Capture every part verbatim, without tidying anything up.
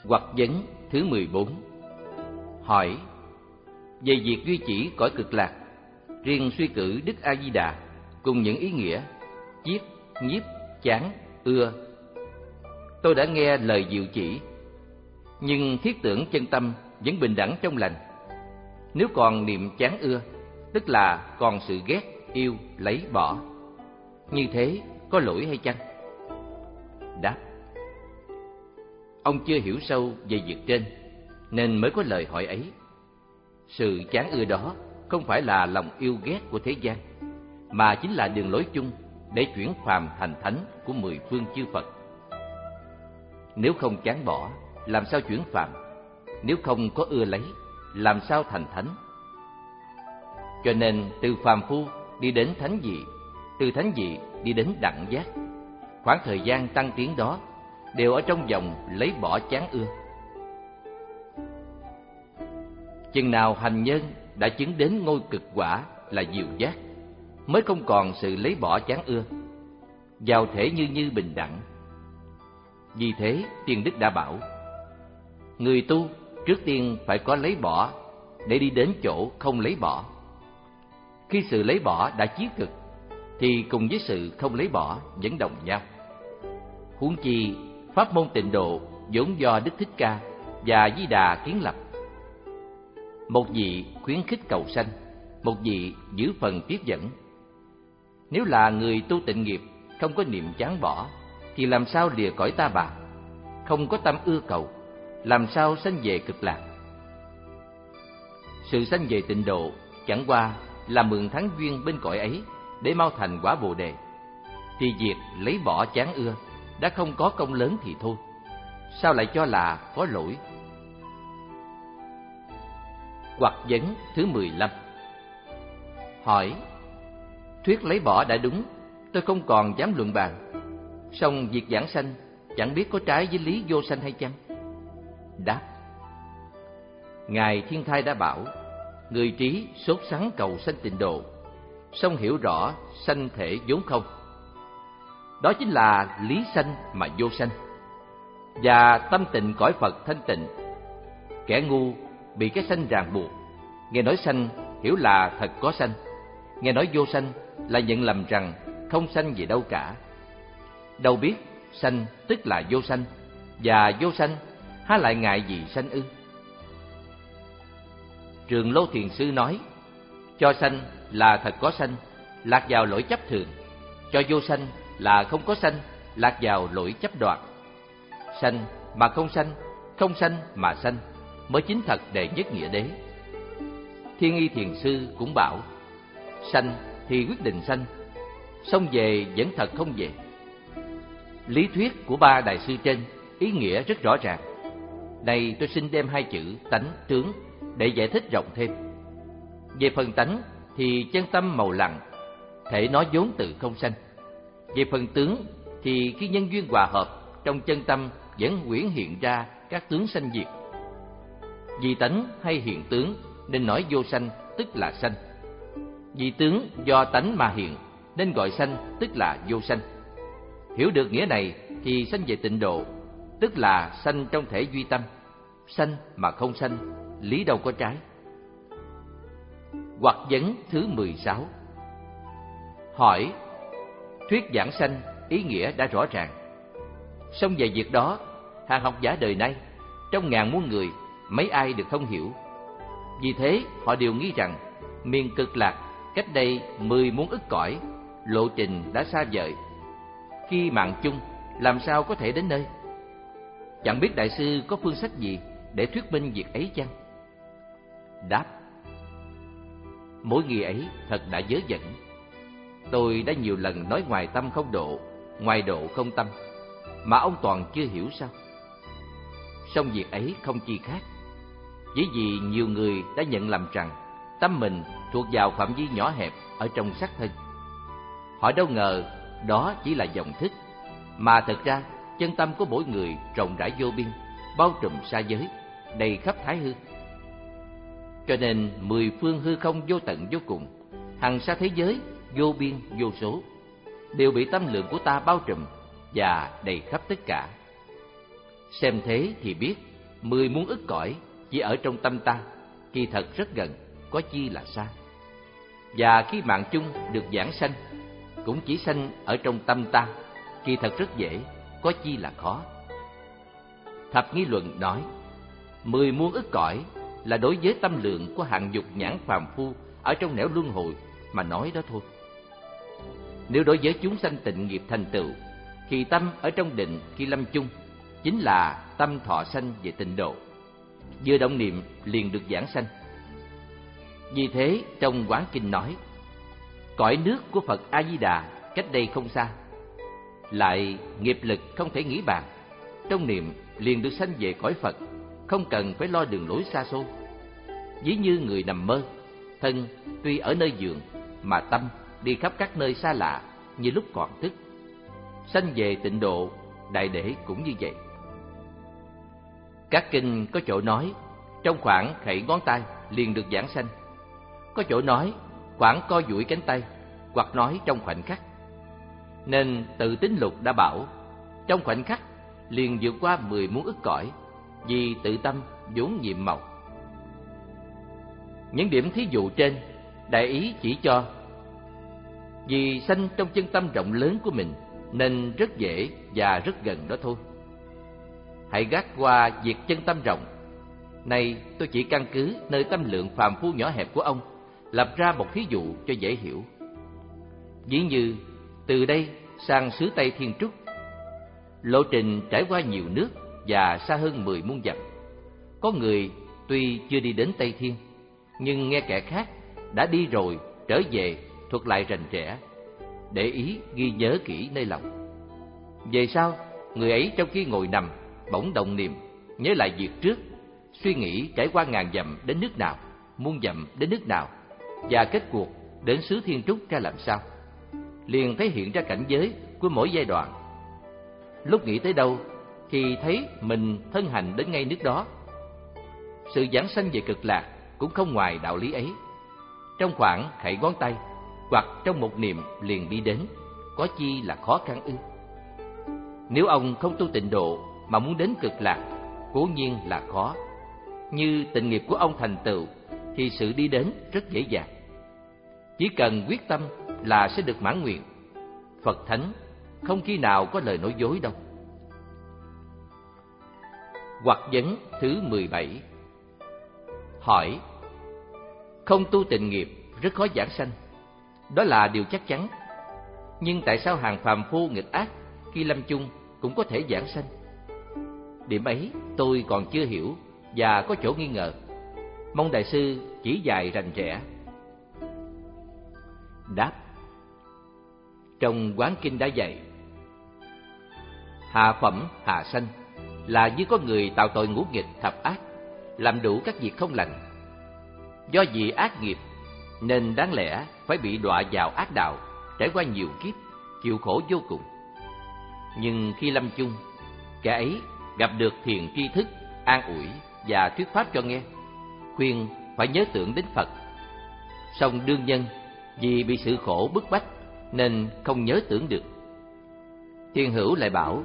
Hoặc vấn thứ mười bốn. Hỏi: về việc duy chỉ cõi cực lạc, riêng suy cử Đức A Di Đà cùng những ý nghĩa chiết, nhiếp, chán, ưa, tôi đã nghe lời diệu chỉ, nhưng thiết tưởng chân tâm vẫn bình đẳng trong lành. Nếu còn niệm chán ưa, tức là còn sự ghét, yêu, lấy, bỏ. Như thế có lỗi hay chăng? Đáp: ông chưa hiểu sâu về việc trên, nên mới có lời hỏi ấy. Sự chán ưa đó không phải là lòng yêu ghét của thế gian, mà chính là đường lối chung để chuyển phàm thành thánh của mười phương chư Phật. Nếu không chán bỏ, làm sao chuyển phàm? Nếu không có ưa lấy, làm sao thành thánh? Cho nên từ phàm phu đi đến thánh vị, từ thánh vị đi đến đẳng giác, khoảng thời gian tăng tiến đó đều ở trong vòng lấy bỏ chán ưa. Chừng nào hành nhân đã chứng đến ngôi cực quả là diệu giác, mới không còn sự lấy bỏ chán ưa, vào thể như như bình đẳng. Vì thế Tiên Đức đã bảo: người tu trước tiên phải có lấy bỏ để đi đến chỗ không lấy bỏ. Khi sự lấy bỏ đã chí cực, thì cùng với sự không lấy bỏ vẫn đồng nhau. Huống chi pháp môn Tịnh Độ vốn do Đức Thích Ca và Di Đà kiến lập. Một vị khuyến khích cầu sanh, một vị giữ phần tiếp dẫn. Nếu là người tu tịnh nghiệp, không có niệm chán bỏ, thì làm sao lìa cõi ta bà? Không có tâm ưa cầu, làm sao sanh về cực lạc? Sự sanh về Tịnh Độ chẳng qua là mượn thắng duyên bên cõi ấy để mau thành quả Bồ Đề. Thì việc lấy bỏ chán ưa đã không có công lớn thì thôi, sao lại cho là có lỗi? Hoặc vấn thứ mười lăm. Hỏi: thuyết lấy bỏ đã đúng, tôi không còn dám luận bàn. Song việc giảng sanh chẳng biết có trái với lý vô sanh hay chăng? Đáp: Ngài Thiên Thai đã bảo, người trí sốt sắng cầu sanh Tịnh Độ, song hiểu rõ sanh thể vốn không. Đó chính là lý sanh mà vô sanh, và tâm tịnh cõi Phật thanh tịnh. Kẻ ngu bị cái sanh ràng buộc, nghe nói sanh hiểu là thật có sanh, nghe nói vô sanh là nhận lầm rằng không sanh gì đâu cả. Đâu biết sanh tức là vô sanh, và vô sanh há lại ngại gì sanh ư? Trường Lô Thiền Sư nói: cho sanh là thật có sanh, lạc vào lỗi chấp thường; cho vô sanh là không có sanh, lạc vào lỗi chấp đoạt. Sanh mà không sanh, không sanh mà sanh, mới chính thật đệ nhất nghĩa đế. Thiên Y Thiền Sư cũng bảo: sanh thì quyết định sanh, song về vẫn thật không về. Lý thuyết của ba đại sư trên ý nghĩa rất rõ ràng. Đây tôi xin đem hai chữ tánh tướng để giải thích rộng thêm. Về phần tánh thì chân tâm màu lặng, thể nó vốn tự không sanh. Về phần tướng thì khi nhân duyên hòa hợp, trong chân tâm vẫn huyễn hiện ra các tướng sanh diệt. Vì tánh hay hiện tướng nên nói vô sanh tức là sanh. Vì tướng do tánh mà hiện nên gọi sanh tức là vô sanh. Hiểu được nghĩa này thì sanh về Tịnh Độ, tức là sanh trong thể duy tâm. Sanh mà không sanh, lý đâu có trái. Hoặc vấn thứ mười sáu. Hỏi: thuyết giảng sanh ý nghĩa đã rõ ràng, song về việc đó hàng học giả đời nay trong ngàn muôn người mấy ai được thông hiểu. Vì thế họ đều nghĩ rằng miền cực lạc cách đây mười muôn ức cõi, lộ trình đã xa vời. Khi mạng chung làm sao có thể đến nơi? Chẳng biết đại sư có phương sách gì để thuyết minh việc ấy chăng? Đáp: mỗi nghĩa ấy thật đã dớ dẫn. Tôi đã nhiều lần nói ngoài tâm không độ, ngoài độ không tâm, mà ông toàn chưa hiểu sao? Song việc ấy không chi khác, chỉ vì nhiều người đã nhận lầm rằng tâm mình thuộc vào phạm vi nhỏ hẹp ở trong sắc thân. Họ đâu ngờ đó chỉ là vọng thức, mà thật ra chân tâm của mỗi người rộng rãi vô biên, bao trùm sa giới, đầy khắp thái hư. Cho nên mười phương hư không vô tận vô cùng, hằng sa thế giới vô biên vô số, đều bị tâm lượng của ta bao trùm và đầy khắp tất cả. Xem thế thì biết Mười muôn ức cõi chỉ ở trong tâm ta, kỳ thật rất gần, có chi là xa. Và khi mạng chung được giảng sanh, cũng chỉ sanh ở trong tâm ta, kỳ thật rất dễ, có chi là khó. Thập Nghi Luận nói, mười muôn ức cõi là đối với tâm lượng của hạng dục nhãn phàm phu ở trong nẻo luân hồi mà nói đó thôi. Nếu đối với chúng sanh tịnh nghiệp thành tựu, thì tâm ở trong định khi lâm chung chính là tâm thọ sanh về tịnh độ, vừa động niệm liền được giảng sanh. Vì thế trong Quán Kinh nói, cõi nước của Phật A Di Đà cách đây không xa, lại nghiệp lực không thể nghĩ bàn, trong niệm liền được sanh về cõi Phật, không cần phải lo đường lối xa xôi. Ví như người nằm mơ, thân tuy ở nơi giường mà tâm đi khắp các nơi xa lạ như lúc còn thức. Sanh về tịnh độ, đại để cũng như vậy. Các kinh có chỗ nói trong khoảng khẩy ngón tay liền được giảng sanh, có chỗ nói khoảng co duỗi cánh tay, hoặc nói trong khoảnh khắc. Nên Tự Tín Lục đã bảo trong khoảnh khắc liền vượt qua mười muôn ức cõi, vì tự tâm vốn nhiệm màu. Những điểm thí dụ trên, đại ý chỉ cho vì sanh trong chân tâm rộng lớn của mình nên rất dễ và rất gần đó thôi. Hãy gác qua việc chân tâm rộng. Này tôi chỉ căn cứ nơi tâm lượng phàm phu nhỏ hẹp của ông, lập ra một thí dụ cho dễ hiểu. Ví như từ đây sang xứ Tây Thiên Trúc, lộ trình trải qua nhiều nước và xa hơn mười muôn dặm. Có người tuy chưa đi đến Tây Thiên, nhưng nghe kẻ khác đã đi rồi trở về thuật lại rành rẽ, để ý ghi nhớ kỹ nơi lòng. Về sau, người ấy trong khi ngồi nằm bỗng động niệm, nhớ lại việc trước, suy nghĩ trải qua ngàn dặm đến nước nào, muôn dặm đến nước nào, và kết cuộc đến xứ Thiên Trúc ra làm sao, liền thấy hiện ra cảnh giới của mỗi giai đoạn. Lúc nghĩ tới đâu thì thấy mình thân hành đến ngay nước đó. Sự giảng sanh về cực lạc cũng không ngoài đạo lý ấy. Trong khoảng khẩy ngón tay hoặc trong một niệm liền đi đến, có chi là khó khăn ư? Nếu ông không tu tịnh độ mà muốn đến cực lạc, cố nhiên là khó. Như tịnh nghiệp của ông thành tựu thì sự đi đến rất dễ dàng. Chỉ cần quyết tâm là sẽ được mãn nguyện. Phật Thánh không khi nào có lời nói dối đâu. Hoặc vấn thứ mười bảy. Hỏi: không tu tịnh nghiệp rất khó giảng sanh, đó là điều chắc chắn. Nhưng tại sao hàng phàm phu nghịch ác khi lâm chung cũng có thể giảng sanh? Điểm ấy tôi còn chưa hiểu và có chỗ nghi ngờ. Mong đại sư chỉ dạy rành rẽ. Đáp: trong Quán Kinh đã dạy, hạ phẩm hạ sanh là như có người tạo tội ngũ nghịch thập ác, làm đủ các việc không lành. Do vì ác nghiệp nên đáng lẽ phải bị đọa vào ác đạo, trải qua nhiều kiếp, chịu khổ vô cùng. Nhưng khi lâm chung, kẻ ấy gặp được thiền tri thức, an ủi và thuyết pháp cho nghe, khuyên phải nhớ tưởng đến Phật. Song đương nhân vì bị sự khổ bức bách nên không nhớ tưởng được. Thiên hữu lại bảo: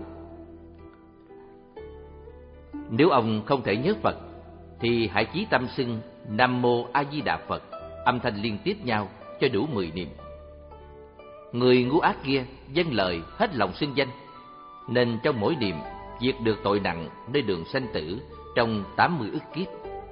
nếu ông không thể nhớ Phật thì hãy chí tâm xưng Nam Mô A Di Đà Phật, âm thanh liên tiếp nhau cho đủ mười niệm. Người ngu ác kia vâng lời hết lòng xưng danh, nên trong mỗi niệm diệt được tội nặng nơi đường sanh tử trong tám mươi ức kiếp.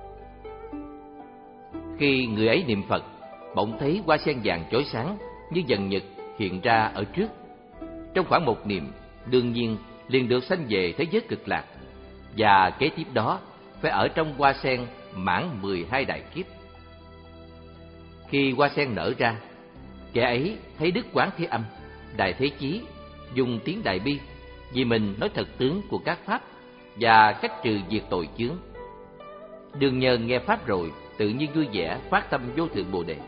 Khi người ấy niệm Phật, bỗng thấy hoa sen vàng chói sáng như dần nhật hiện ra ở trước. Trong khoảng một niệm, đương nhiên liền được sanh về thế giới cực lạc, và kế tiếp đó phải ở trong hoa sen mãn mười hai đại kiếp. Khi hoa sen nở ra, kẻ ấy thấy Đức Quán Thế Âm, Đại Thế Chí dùng tiếng Đại Bi vì mình nói thật tướng của các pháp và cách trừ diệt tội chướng. Đương nhân nghe pháp rồi tự nhiên vui vẻ phát tâm vô thượng Bồ Đề.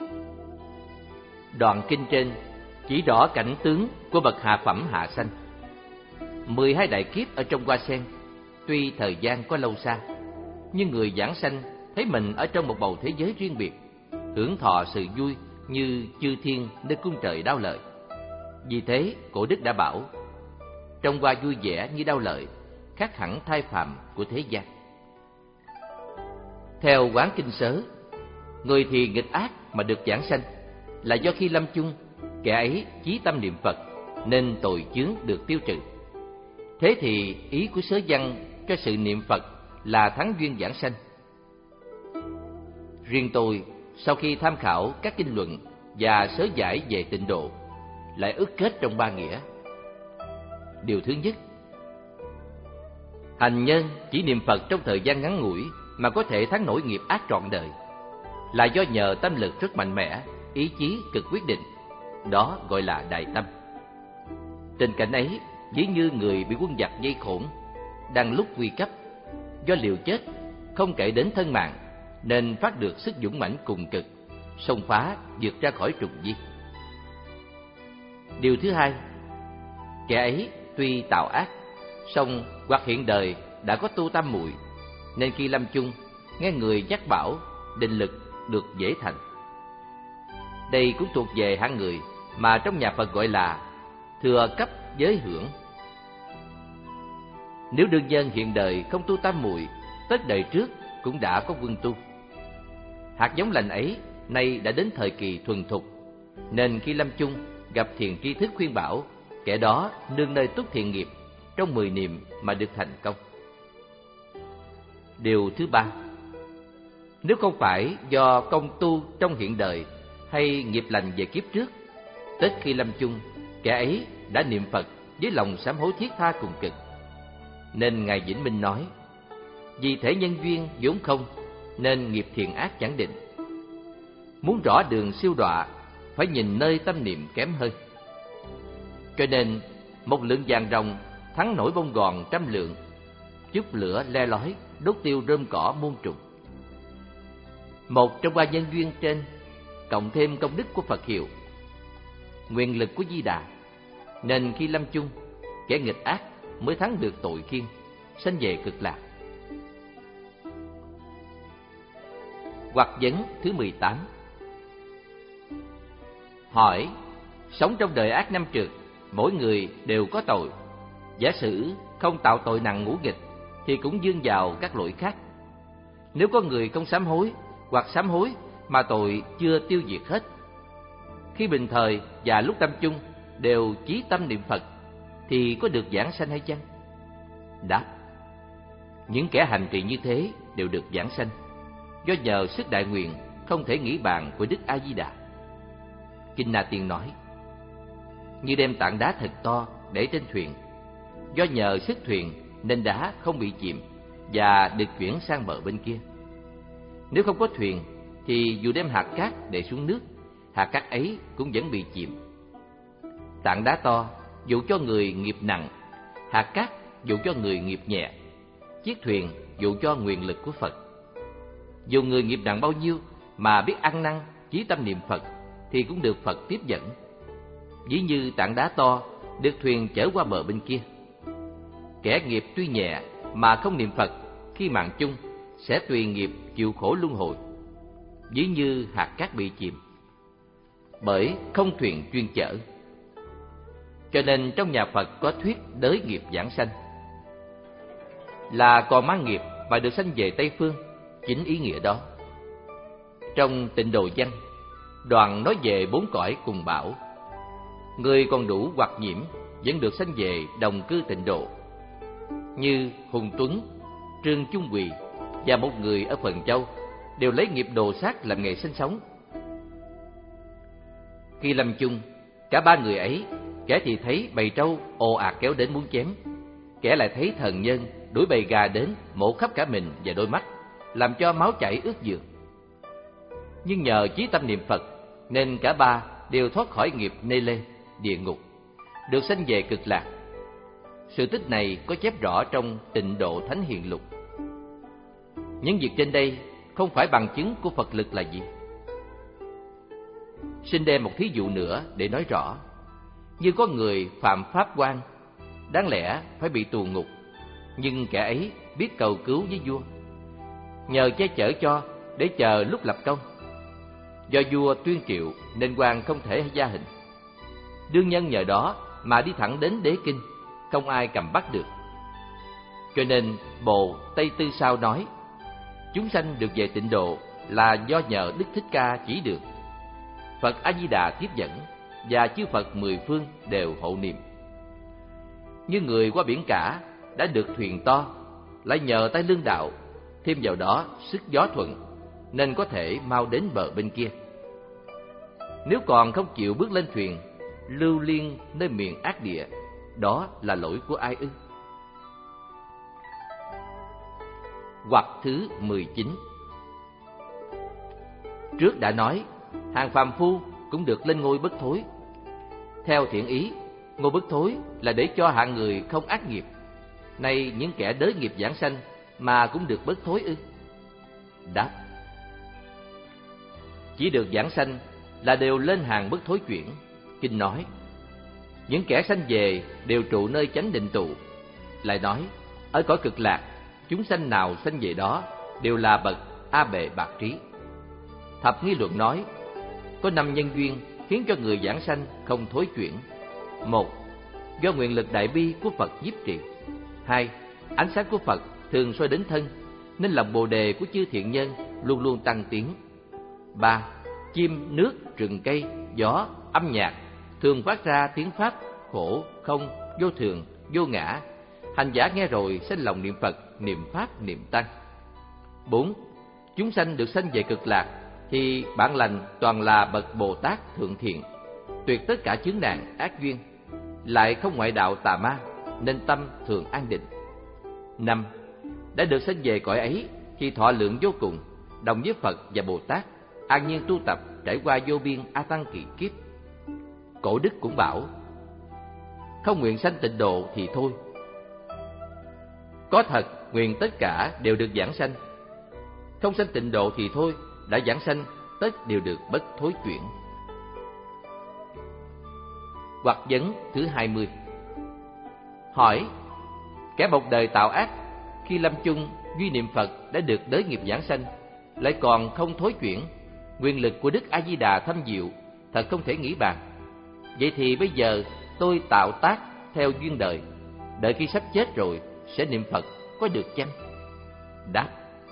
Đoạn kinh trên chỉ rõ cảnh tướng của bậc hạ phẩm hạ sanh. Mười hai đại kiếp ở trong hoa sen, tuy thời gian có lâu xa, nhưng người giảng sanh thấy mình ở trong một bầu thế giới riêng biệt, hưởng thọ sự vui như chư thiên nơi cung trời Đao Lợi. Vì thế cổ đức đã bảo: trong hoa vui vẻ như Đao Lợi, khác hẳn thai phàm của thế gian. Theo Quán Kinh Sớ, người thì nghịch ác mà được giảng sanh là do khi lâm chung, kẻ ấy chí tâm niệm Phật nên tội chướng được tiêu trừ. Thế thì ý của Sớ Văn cho sự niệm Phật là thắng duyên giảng sanh. Riêng tôi, sau khi tham khảo các kinh luận và sớ giải về tịnh độ, lại ước kết trong ba nghĩa. Điều thứ nhất, hành nhân chỉ niệm Phật trong thời gian ngắn ngủi mà có thể thắng nổi nghiệp ác trọn đời, là do nhờ tâm lực rất mạnh mẽ, ý chí cực quyết định. Đó gọi là đại tâm. Tình cảnh ấy ví như người bị quân giặc vây khốn, đang lúc nguy cấp, do liều chết không kể đến thân mạng nên phát được sức dũng mãnh cùng cực, xông phá vượt ra khỏi trùng vi. Điều thứ hai, kẻ ấy tuy tạo ác, song hoặc hiện đời đã có tu tam muội, nên khi lâm chung nghe người nhắc bảo, định lực được dễ thành. Đây cũng thuộc về hạng người mà trong nhà Phật gọi là thừa cấp giới hưởng. Nếu đương nhân hiện đời không tu tam muội, tất đời trước cũng đã có quân tu. Hạt giống lành ấy nay đã đến thời kỳ thuần thục, nên khi lâm chung gặp thiền tri thức khuyên bảo, kẻ đó nương nơi túc thiện nghiệp trong mười niệm mà được thành công. Điều thứ ba, nếu không phải do công tu trong hiện đời hay nghiệp lành về kiếp trước, tất khi lâm chung, kẻ ấy đã niệm Phật với lòng sám hối thiết tha cùng cực. Nên Ngài Vĩnh Minh nói, vì thể nhân duyên vốn không, nên nghiệp thiện ác chẳng định. Muốn rõ đường siêu đọa, phải nhìn nơi tâm niệm kém hơi. Cho nên một lượng vàng rồng thắng nổi bông gòn trăm lượng, chút lửa le lói đốt tiêu rơm cỏ muôn trùng. Một trong ba nhân duyên trên, cộng thêm công đức của Phật hiệu, nguyện lực của Di Đà, nên khi lâm chung, kẻ nghịch ác mới thắng được tội khiên, sanh về cực lạc. Hoặc vấn thứ mười tám. Hỏi, sống trong đời ác năm trượt, mỗi người đều có tội. Giả sử không tạo tội nặng ngũ nghịch, thì cũng dương vào các lỗi khác. Nếu có người không sám hối, hoặc sám hối mà tội chưa tiêu diệt hết, khi bình thời và lúc tâm chung đều chí tâm niệm Phật, thì có được giảng sanh hay chăng? Đáp, những kẻ hành trì như thế đều được giảng sanh, do nhờ sức đại nguyện không thể nghĩ bàn của Đức A Di Đà. Kinh Na Tiên nói, như đem tảng đá thật to để trên thuyền, do nhờ sức thuyền nên đá không bị chìm và được chuyển sang bờ bên kia. Nếu không có thuyền thì dù đem hạt cát để xuống nước, hạt cát ấy cũng vẫn bị chìm. Tảng đá to dụ cho người nghiệp nặng, hạt cát dụ cho người nghiệp nhẹ, chiếc thuyền dụ cho nguyện lực của Phật. Dù người nghiệp nặng bao nhiêu mà biết ăn năn chí tâm niệm Phật, thì cũng được Phật tiếp dẫn. Ví như tảng đá to được thuyền chở qua bờ bên kia. Kẻ nghiệp tuy nhẹ mà không niệm Phật, khi mạng chung sẽ tùy nghiệp chịu khổ luân hồi, ví như hạt cát bị chìm, bởi không thuyền chuyên chở. Cho nên trong nhà Phật có thuyết đới nghiệp giảng sanh, là còn mang nghiệp mà được sanh về Tây Phương, chính ý nghĩa đó. Trong Tịnh Độ Văn, đoạn nói về bốn cõi cùng bảo, người còn đủ hoặc nhiễm vẫn được sanh về đồng cư tịnh độ, như Hùng Tuấn, Trương Trung Quỳ và một người ở Phần Châu đều lấy nghiệp đồ sát làm nghề sinh sống. Khi lâm chung, cả ba người ấy, kẻ thì thấy bầy trâu ồ ạt kéo đến muốn chém, kẻ lại thấy thần nhân đuổi bầy gà đến mổ khắp cả mình và đôi mắt, làm cho máu chảy ướt giường. Nhưng nhờ chí tâm niệm Phật nên cả ba đều thoát khỏi nghiệp nê lê, địa ngục, được sanh về cực lạc. Sự tích này có chép rõ trong Tịnh Độ Thánh Hiền Lục. Những việc trên đây không phải bằng chứng của Phật lực là gì? Xin đem một thí dụ nữa để nói rõ. Như có người phạm pháp quan, đáng lẽ phải bị tù ngục, nhưng kẻ ấy biết cầu cứu với vua, nhờ che chở cho để chờ lúc lập công. Do vua tuyên triệu nên quan không thể gia hình. Đương nhân nhờ đó mà đi thẳng đến đế kinh, không ai cầm bắt được. Cho nên Bồ Tây Tư Sao nói, chúng sanh được về tịnh độ là do nhờ Đức Thích Ca chỉ đường. Phật A Di Đà tiếp dẫn và chư Phật mười phương đều hộ niệm. Như người qua biển cả đã được thuyền to, lại nhờ tay lương đạo, thêm vào đó sức gió thuận, nên có thể mau đến bờ bên kia. Nếu còn không chịu bước lên thuyền, lưu liên nơi miền ác địa, đó là lỗi của ai ư? Hoặc thứ mười chín. Trước đã nói, hàng phàm phu cũng được lên ngôi bất thối. Theo thiện ý, ngôi bất thối là để cho hạng người không ác nghiệp. Nay những kẻ đới nghiệp giảng sanh mà cũng được bất thối ư? Đáp: chỉ được giảng sanh là đều lên hàng bất thối chuyển. Kinh nói, những kẻ sanh về đều trụ nơi chánh định tụ. Lại nói, ở cõi cực lạc, chúng sanh nào sanh về đó đều là bậc A Bệ Bạc Trí. Thập Nghi Luận nói, có năm nhân duyên khiến cho người giảng sanh không thối chuyển. Một, do nguyện lực đại bi của Phật nhiếp trì. Hai, ánh sáng của Phật thường soi đến thân, nên lòng bồ đề của chư thiện nhân luôn luôn tăng tiến. Ba, chim, nước, rừng cây, gió, âm nhạc thường phát ra tiếng pháp khổ, không, vô thường, vô ngã. Hành giả nghe rồi sanh lòng niệm Phật, niệm Pháp, niệm Tăng. Bốn, chúng sanh được sanh về cực lạc thì bản lành toàn là bậc Bồ Tát thượng thiện, tuyệt tất cả chướng nạn ác duyên, lại không ngoại đạo tà ma, nên tâm thường an định. Năm, đã được sanh về cõi ấy thì thọ lượng vô cùng, đồng với Phật và Bồ Tát, an nhiên tu tập, trải qua vô biên a tăng kỳ kiếp. Cổ đức cũng bảo, không nguyện sanh tịnh độ thì thôi. Có thật nguyện tất cả đều được giảng sanh, không sanh tịnh độ thì thôi, đã giảng sanh tất đều được bất thối chuyển. Hoặc vấn thứ hai mươi. Hỏi, kẻ một đời tạo ác, khi lâm chung duy niệm Phật đã được đới nghiệp giảng sanh, lại còn không thối chuyển, quyền lực của Đức A Di Đà thâm diệu, thật không thể nghĩ bàn. Vậy thì bây giờ tôi tạo tác theo duyên đời, đợi khi sắp chết rồi sẽ niệm Phật, có được chăng? Đáp: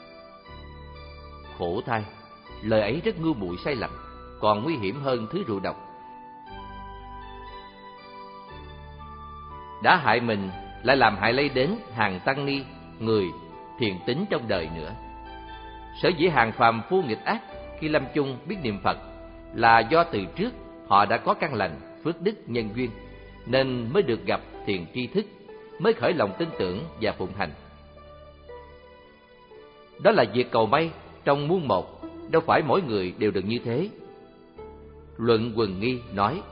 khổ thay, lời ấy rất ngu muội sai lầm, còn nguy hiểm hơn thứ rượu độc. Đã hại mình lại làm hại lây đến hàng tăng ni, người thiện tín trong đời nữa. Sở dĩ hàng phàm phu nghịch ác khi lâm chung biết niệm Phật là do từ trước họ đã có căn lành, phước đức, nhân duyên, nên mới được gặp thiền tri thức, mới khởi lòng tin tưởng và phụng hành. Đó là việc cầu may trong muôn một, đâu phải mỗi người đều được như thế. Luận Quần Nghi nói,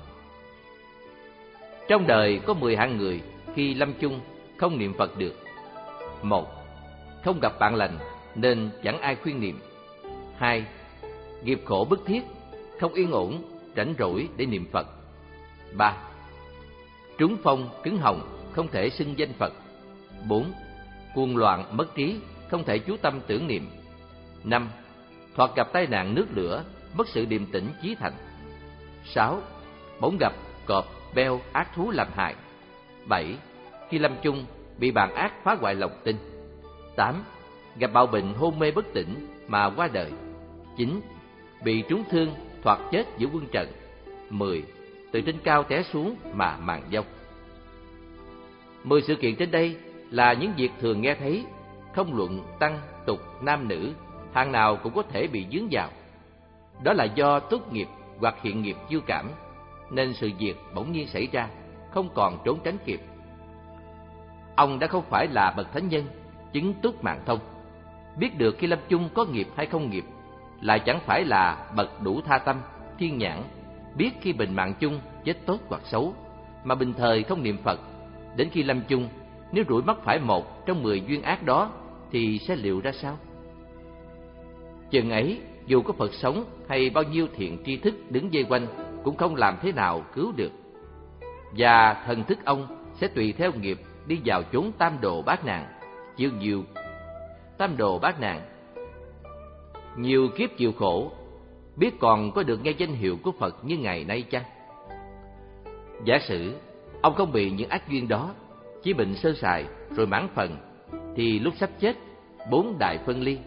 trong đời có mười hạng người khi lâm chung không niệm Phật được. Một, không gặp bạn lành nên chẳng ai khuyên niệm. Hai, nghiệp khổ bức thiết, không yên ổn, rảnh rỗi để niệm Phật. Ba, trúng phong cứng họng, không thể xưng danh Phật. Bốn, cuồng loạn mất trí, không thể chú tâm tưởng niệm. Năm, thoạt gặp tai nạn nước lửa, mất sự điềm tĩnh chí thành. Sáu, bỗng gặp cọp, beo, ác thú làm hại. Bảy, khi lâm chung bị bàn ác phá hoại lòng tin. Tám, gặp bạo bệnh hôn mê bất tỉnh mà qua đời. Chín, bị trúng thương thoạt chết giữa quân trận. Mười, từ trên cao té xuống mà màn vong. Mười sự kiện trên đây là những việc thường nghe thấy, không luận tăng, tục, nam nữ, hàng nào cũng có thể bị dướng vào. Đó là do túc nghiệp hoặc hiện nghiệp chiêu cảm, nên sự việc bỗng nhiên xảy ra, không còn trốn tránh kịp. Ông đã không phải là bậc thánh nhân, chứng túc mạng thông, biết được khi lâm chung có nghiệp hay không nghiệp, lại chẳng phải là bậc đủ tha tâm, thiên nhãn, biết khi bình mạng chung chết tốt hoặc xấu, mà bình thời không niệm Phật. Đến khi lâm chung, nếu rủi mắc phải một trong mười duyên ác đó, thì sẽ liệu ra sao? Chừng ấy, dù có Phật sống hay bao nhiêu thiện tri thức đứng dây quanh, cũng không làm thế nào cứu được. Và thần thức ông sẽ tùy theo nghiệp đi vào chốn tam đồ bát nạn, chịu nhiều tam đồ bát nạn, nhiều kiếp chịu khổ, biết còn có được nghe danh hiệu của Phật như ngày nay chăng? Giả sử ông không bị những ác duyên đó, chỉ bệnh sơ sài rồi mãn phần, thì lúc sắp chết, bốn đại phân ly,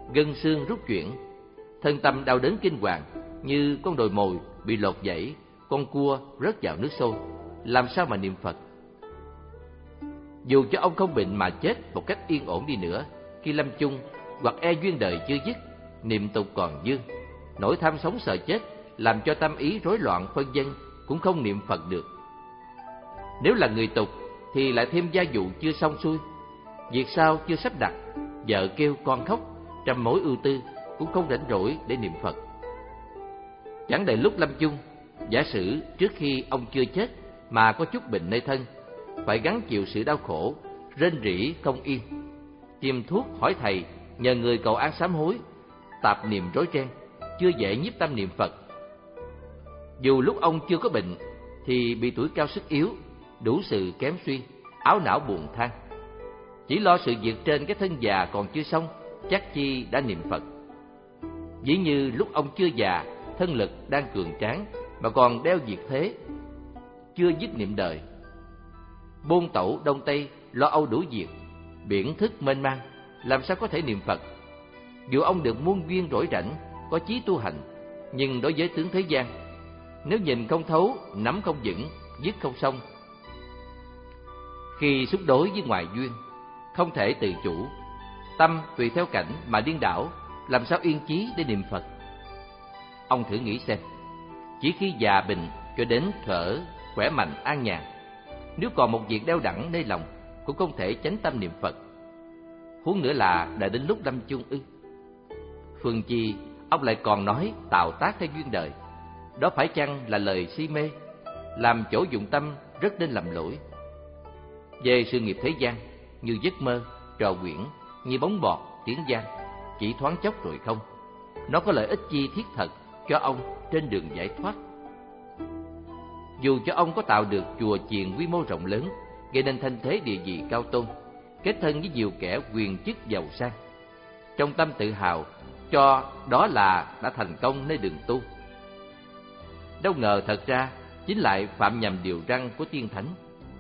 gân xương rút chuyển, thân tâm đau đớn kinh hoàng, như con đồi mồi bị lột vảy, con cua rớt vào nước sôi, làm sao mà niệm Phật? Dù cho ông không bệnh mà chết một cách yên ổn đi nữa, khi lâm chung hoặc e duyên đời chưa dứt, niệm tục còn dư, nỗi tham sống sợ chết làm cho tâm ý rối loạn phân vân, cũng không niệm Phật được. Nếu là người tục thì lại thêm gia vụ chưa xong xuôi, việc sao chưa sắp đặt, vợ kêu con khóc, trăm mối ưu tư, cũng không rảnh rỗi để niệm Phật. Chẳng đợi lúc lâm chung, giả sử trước khi ông chưa chết mà có chút bệnh nơi thân, phải gắng chịu sự đau khổ, rên rỉ không yên, tìm thuốc hỏi thầy, nhờ người cầu an sám hối, tạp niệm rối ren, chưa dễ nhiếp tâm niệm Phật. Dù lúc ông chưa có bệnh thì bị tuổi cao sức yếu, đủ sự kém suy, áo não buồn than, chỉ lo sự việc trên cái thân già còn chưa xong, chắc chi đã niệm Phật. Dĩ như lúc ông chưa già, thân lực đang cường tráng mà còn đeo việc thế, chưa dứt niệm đời. Bôn tẩu đông tây, lo âu đủ việc, biển thức mênh mang, làm sao có thể niệm Phật? Dù ông được muôn duyên rỗi rảnh, có chí tu hành, nhưng đối với tướng thế gian, nếu nhìn không thấu, nắm không vững, dứt không xong, khi xúc đối với ngoại duyên, không thể tự chủ, tâm tùy theo cảnh mà điên đảo, làm sao yên chí để niệm Phật? Ông thử nghĩ xem, chỉ khi già bệnh cho đến thở khỏe mạnh an nhàn, nếu còn một việc đeo đẳng nơi lòng, cũng không thể chánh tâm niệm Phật. Huống nữa là đợi đến lúc lâm chung ư? Phương chi ông lại còn nói tạo tác theo duyên đời, đó phải chăng là lời si mê, làm chỗ dụng tâm rất nên lầm lỗi. Về sự nghiệp thế gian, như giấc mơ, trò quyển, như bóng bọt, tiếng gian, chỉ thoáng chốc rồi không. Nó có lợi ích chi thiết thật cho ông trên đường giải thoát. Dù cho ông có tạo được chùa chiền quy mô rộng lớn, gây nên thanh thế địa vị cao tôn, kết thân với nhiều kẻ quyền chức giàu sang, trong tâm tự hào cho đó là đã thành công nơi đường tu, đâu ngờ thật ra chính lại phạm nhầm điều răn của tiên thánh.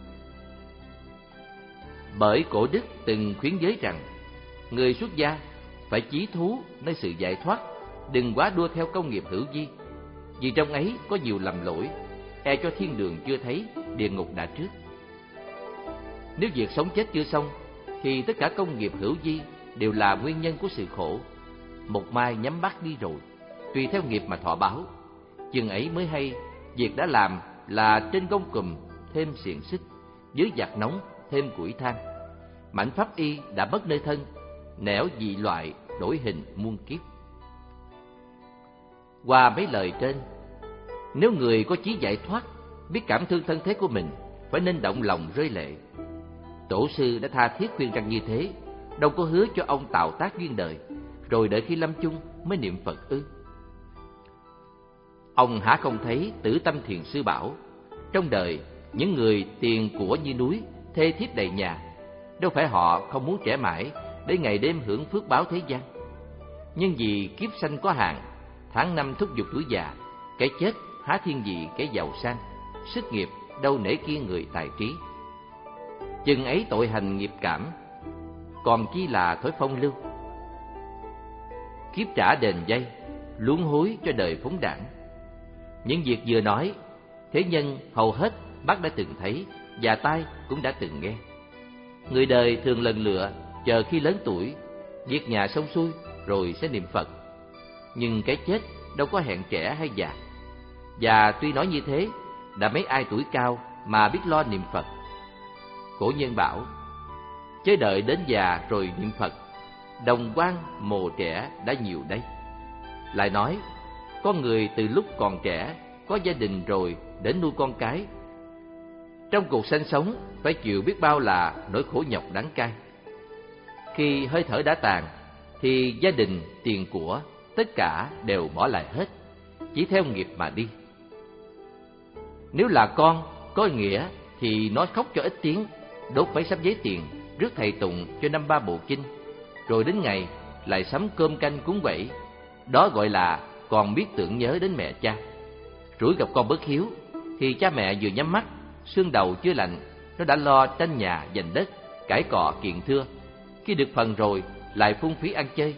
Bởi cổ đức từng khuyến giới rằng, người xuất gia phải chí thú nơi sự giải thoát, đừng quá đua theo công nghiệp hữu vi, vì trong ấy có nhiều lầm lỗi, e cho thiên đường chưa thấy, địa ngục đã trước. Nếu việc sống chết chưa xong, thì tất cả công nghiệp hữu vi đều là nguyên nhân của sự khổ. Một mai nhắm mắt đi rồi, tùy theo nghiệp mà thọ báo. Chừng ấy mới hay, việc đã làm là trên gông cùm thêm xiềng xích, dưới giặc nóng thêm củi than. Mảnh pháp y đã mất nơi thân, nẻo dị loại đổi hình muôn kiếp. Qua mấy lời trên, nếu người có chí giải thoát, biết cảm thương thân thế của mình, phải nên động lòng rơi lệ. Tổ sư đã tha thiết khuyên rằng như thế, đâu có hứa cho ông tạo tác duyên đời, rồi đợi khi lâm chung mới niệm Phật ư? Ông há không thấy Tử Tâm Thiền Sư bảo, trong đời những người tiền của như núi, thê thiếp đầy nhà, đâu phải họ không muốn trẻ mãi để ngày đêm hưởng phước báo thế gian. Nhưng vì kiếp sanh có hạn, tháng năm thúc giục tuổi già, cái chết há thiên vị cái giàu sang, sức nghiệp đâu nể kiêng người tài trí. Chừng ấy tội hành nghiệp cảm, còn chi là thói phong lưu. Kiếp trả đền dây, luống hối cho đời phóng đảng. Những việc vừa nói, thế nhân hầu hết bác đã từng thấy, và tai cũng đã từng nghe. Người đời thường lần lựa chờ khi lớn tuổi, việc nhà xong xuôi rồi sẽ niệm Phật. Nhưng cái chết đâu có hẹn trẻ hay già. Và tuy nói như thế, đã mấy ai tuổi cao mà biết lo niệm Phật. Cổ nhân bảo, chớ đợi đến già rồi niệm Phật, đồng quan mồ trẻ đã nhiều đây. Lại nói, có người từ lúc còn trẻ, có gia đình rồi đến nuôi con cái. Trong cuộc sanh sống phải chịu biết bao là nỗi khổ nhọc đắng cay. Khi hơi thở đã tàn, thì gia đình, tiền của, tất cả đều bỏ lại hết, chỉ theo nghiệp mà đi. Nếu là con, có nghĩa thì nó khóc cho ít tiếng, đốt mấy sắp giấy tiền, rước thầy tụng cho năm ba bộ kinh, rồi đến ngày lại sắm cơm canh cúng quẩy. Đó gọi là còn biết tưởng nhớ đến mẹ cha. Rủi gặp con bất hiếu, thì cha mẹ vừa nhắm mắt, xương đầu chưa lạnh, nó đã lo tranh nhà giành đất, cãi cọ kiện thưa. Khi được phần rồi lại phung phí ăn chơi,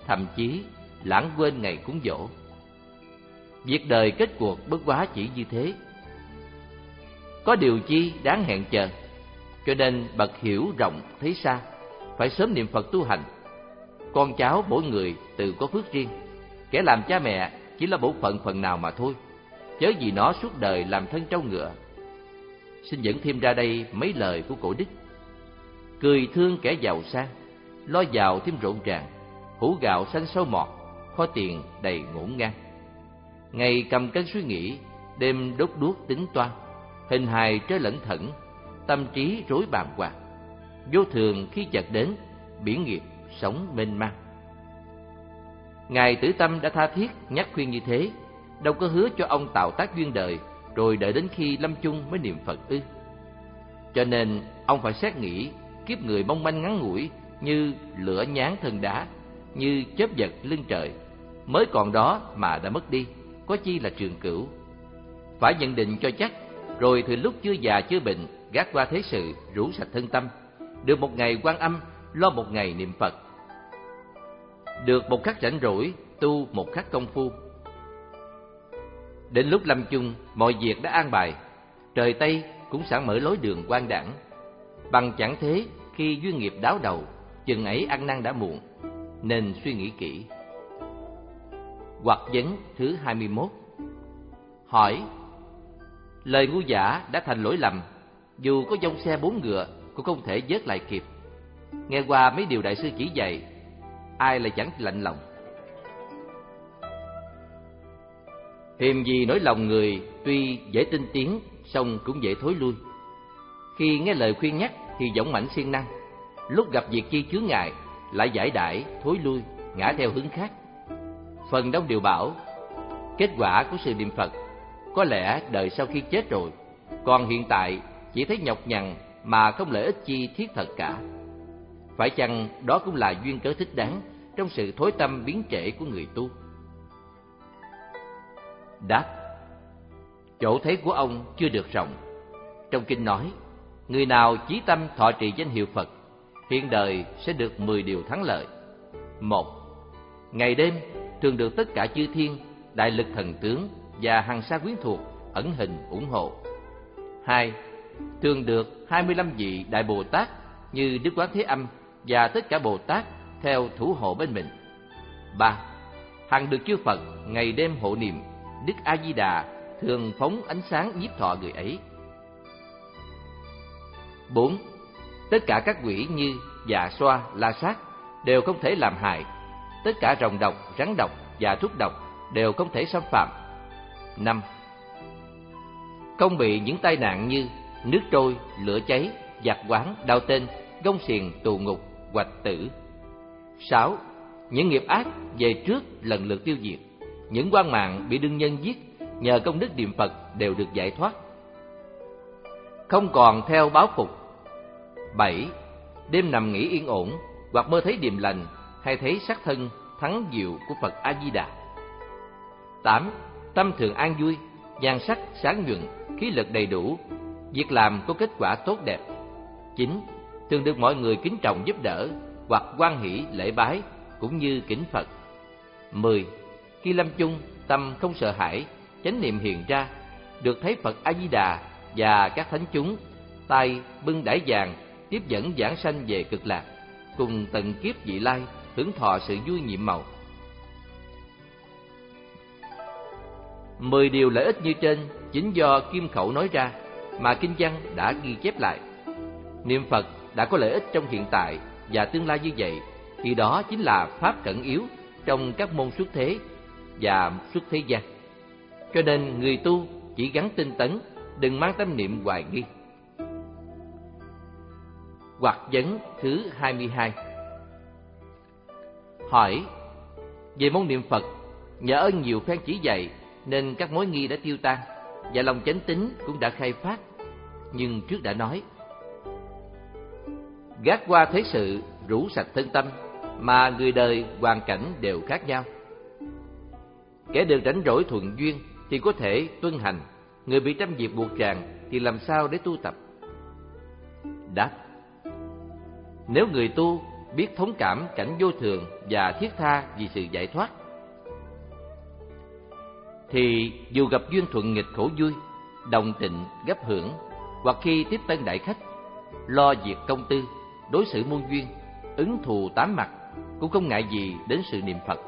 thậm chí lãng quên ngày cúng giỗ. Việc đời kết cuộc bất quá chỉ như thế. Có điều chi đáng hẹn chờ, cho nên bậc hiểu rộng thấy xa, phải sớm niệm Phật tu hành. Con cháu mỗi người tự có phước riêng, kẻ làm cha mẹ chỉ là bổn phận phần nào mà thôi, chớ vì nó suốt đời làm thân trâu ngựa. Xin dẫn thêm ra đây mấy lời của cổ đức: cười thương kẻ giàu sang, lo giàu thêm rộn ràng, hũ gạo xanh sâu mọt, kho tiền đầy ngổn ngang. Ngày cầm cân suy nghĩ, đêm đốt đuốc tính toan, hình hài trơ lẫn thẫn, tâm trí rối bàng hoàng. Vô thường khi chợt đến, biển nghiệp sống mênh mang. Ngài Tử Tâm đã tha thiết nhắc khuyên như thế, đâu có hứa cho ông tạo tác duyên đời rồi đợi đến khi lâm chung mới niệm Phật ư. Cho nên ông phải xét nghĩ kiếp người mong manh ngắn ngủi như lửa nháng thân đá, như chớp giật lưng trời, mới còn đó mà đã mất đi, có chi là trường cửu. Phải nhận định cho chắc, rồi từ lúc chưa già chưa bệnh, gác qua thế sự, rũ sạch thân tâm, được một ngày Quan Âm, lo một ngày niệm Phật. Được một khắc rảnh rỗi, tu một khắc công phu. Đến lúc lâm chung, mọi việc đã an bài, trời Tây cũng sẵn mở lối đường quang đãng. Bằng chẳng thế, khi duyên nghiệp đáo đầu, chừng ấy ăn năn đã muộn, nên suy nghĩ kỹ. Hoặc vấn thứ hai mươi mốt. Hỏi: lời ngu giả đã thành lỗi lầm, dù có dông xe bốn ngựa cũng không thể vớt lại kịp. Nghe qua mấy điều đại sư chỉ dạy, ai lại chẳng lạnh lòng. Hiềm gì nỗi lòng người tuy dễ tinh tiến, song cũng dễ thối lui. Khi nghe lời khuyên nhắc thì dũng mãnh siêng năng, lúc gặp việc chi chướng ngại lại giải đãi thối lui, ngã theo hướng khác. Phần đông đều bảo kết quả của sự niệm Phật có lẽ đời sau khi chết rồi, còn hiện tại chỉ thấy nhọc nhằn mà không lợi ích chi thiết thật cả. Phải chăng đó cũng là duyên cớ thích đáng trong sự thối tâm biến trễ của người tu? Đáp: chỗ thấy của ông chưa được rộng. Trong kinh nói, người nào chí tâm thọ trì danh hiệu Phật, hiện đời sẽ được mười điều thắng lợi. Một, ngày đêm thường được tất cả chư thiên, đại lực thần tướng và hằng sa quyến thuộc ẩn hình ủng hộ. Hai, thường được hai mươi lăm vị đại Bồ Tát như Đức Quán Thế Âm và tất cả Bồ Tát theo thủ hộ bên mình. Ba, hằng được chư Phật ngày đêm hộ niệm, Đức A Di Đà thường phóng ánh sáng nhiếp thọ người ấy. Bốn, tất cả các quỷ như dạ xoa, la sát đều không thể làm hại, tất cả rồng độc, rắn độc và thuốc độc đều không thể xâm phạm. Năm, không bị những tai nạn như nước trôi, lửa cháy, giặc quán, đau tên, gông xiềng, tù ngục, hoạch tử. Sáu, những nghiệp ác về trước lần lượt tiêu diệt, những quan mạng bị đương nhân giết nhờ công đức niệm Phật đều được giải thoát, không còn theo báo phục. Bảy, đêm nằm nghỉ yên ổn, hoặc mơ thấy điềm lành, hay thấy sắc thân thắng diệu của Phật A Di Đà. Tám, tâm thường an vui, nhan sắc sáng nhuận, khí lực đầy đủ, việc làm có kết quả tốt đẹp. Chín, thường được mọi người kính trọng giúp đỡ, hoặc hoan hỷ lễ bái cũng như kính Phật. Mười, khi lâm chung tâm không sợ hãi, chánh niệm hiện ra, được thấy Phật A Di Đà và các thánh chúng tay bưng đải vàng tiếp dẫn giảng sanh về cực lạc, cùng tận kiếp vị lai hưởng thọ sự vui nhiệm màu. Mười điều lợi ích như trên chính do kim khẩu nói ra mà kinh văn đã ghi chép lại. Niệm Phật đã có lợi ích trong hiện tại và tương lai như vậy, thì đó chính là pháp cẩn yếu trong các môn xuất thế và xuất thế gian. Cho nên người tu chỉ gắn tinh tấn, đừng mang tâm niệm hoài nghi. Hoặc vấn thứ hai mươi hai. Hỏi: về môn niệm Phật, nhờ ơn nhiều phen chỉ dạy nên các mối nghi đã tiêu tan và lòng chánh tín cũng đã khai phát. Nhưng trước đã nói, gác qua thế sự, rũ sạch thân tâm, mà người đời hoàn cảnh đều khác nhau. Kẻ được rảnh rỗi thuận duyên thì có thể tuân hành, người bị trăm việc buộc ràng thì làm sao để tu tập? Đáp: nếu người tu biết thống cảm cảnh vô thường và thiết tha vì sự giải thoát, thì dù gặp duyên thuận nghịch khổ vui, đồng tịnh gấp hưởng, hoặc khi tiếp tân đại khách, lo việc công tư, đối xử muôn duyên, ứng thù tám mặt, cũng không ngại gì đến sự niệm Phật.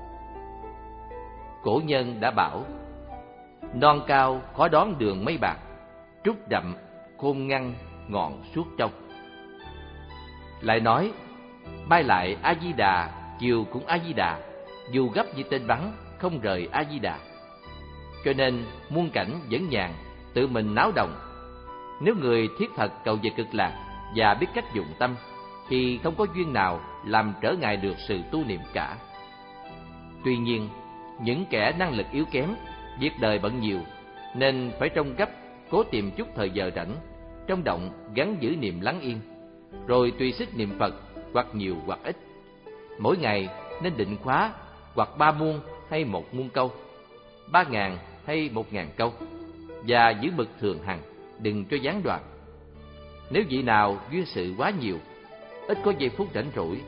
Cổ nhân đã bảo: non cao khó đón đường mây bạc, trúc đậm khôn ngăn ngọn suốt trong. Lại nói: bay lại A Di Đà, chiều cũng A Di Đà, dù gấp như tên bắn, không rời A Di Đà. Cho nên muôn cảnh vẫn nhàn, tự mình náo động. Nếu người thiết thật cầu về cực lạc và biết cách dụng tâm, thì không có duyên nào làm trở ngại được sự tu niệm cả. Tuy nhiên, những kẻ năng lực yếu kém, việc đời bận nhiều, nên phải trong gấp cố tìm chút thời giờ rảnh, trong động gắn giữ niệm lắng yên, rồi tùy sức niệm Phật, hoặc nhiều hoặc ít. Mỗi ngày nên định khóa hoặc ba muôn hay một muôn câu, ba ngàn hay một ngàn câu, và giữ mực thường hằng, đừng cho gián đoạn. Nếu vị nào duyên sự quá nhiều, ít có giây phút rảnh rỗi,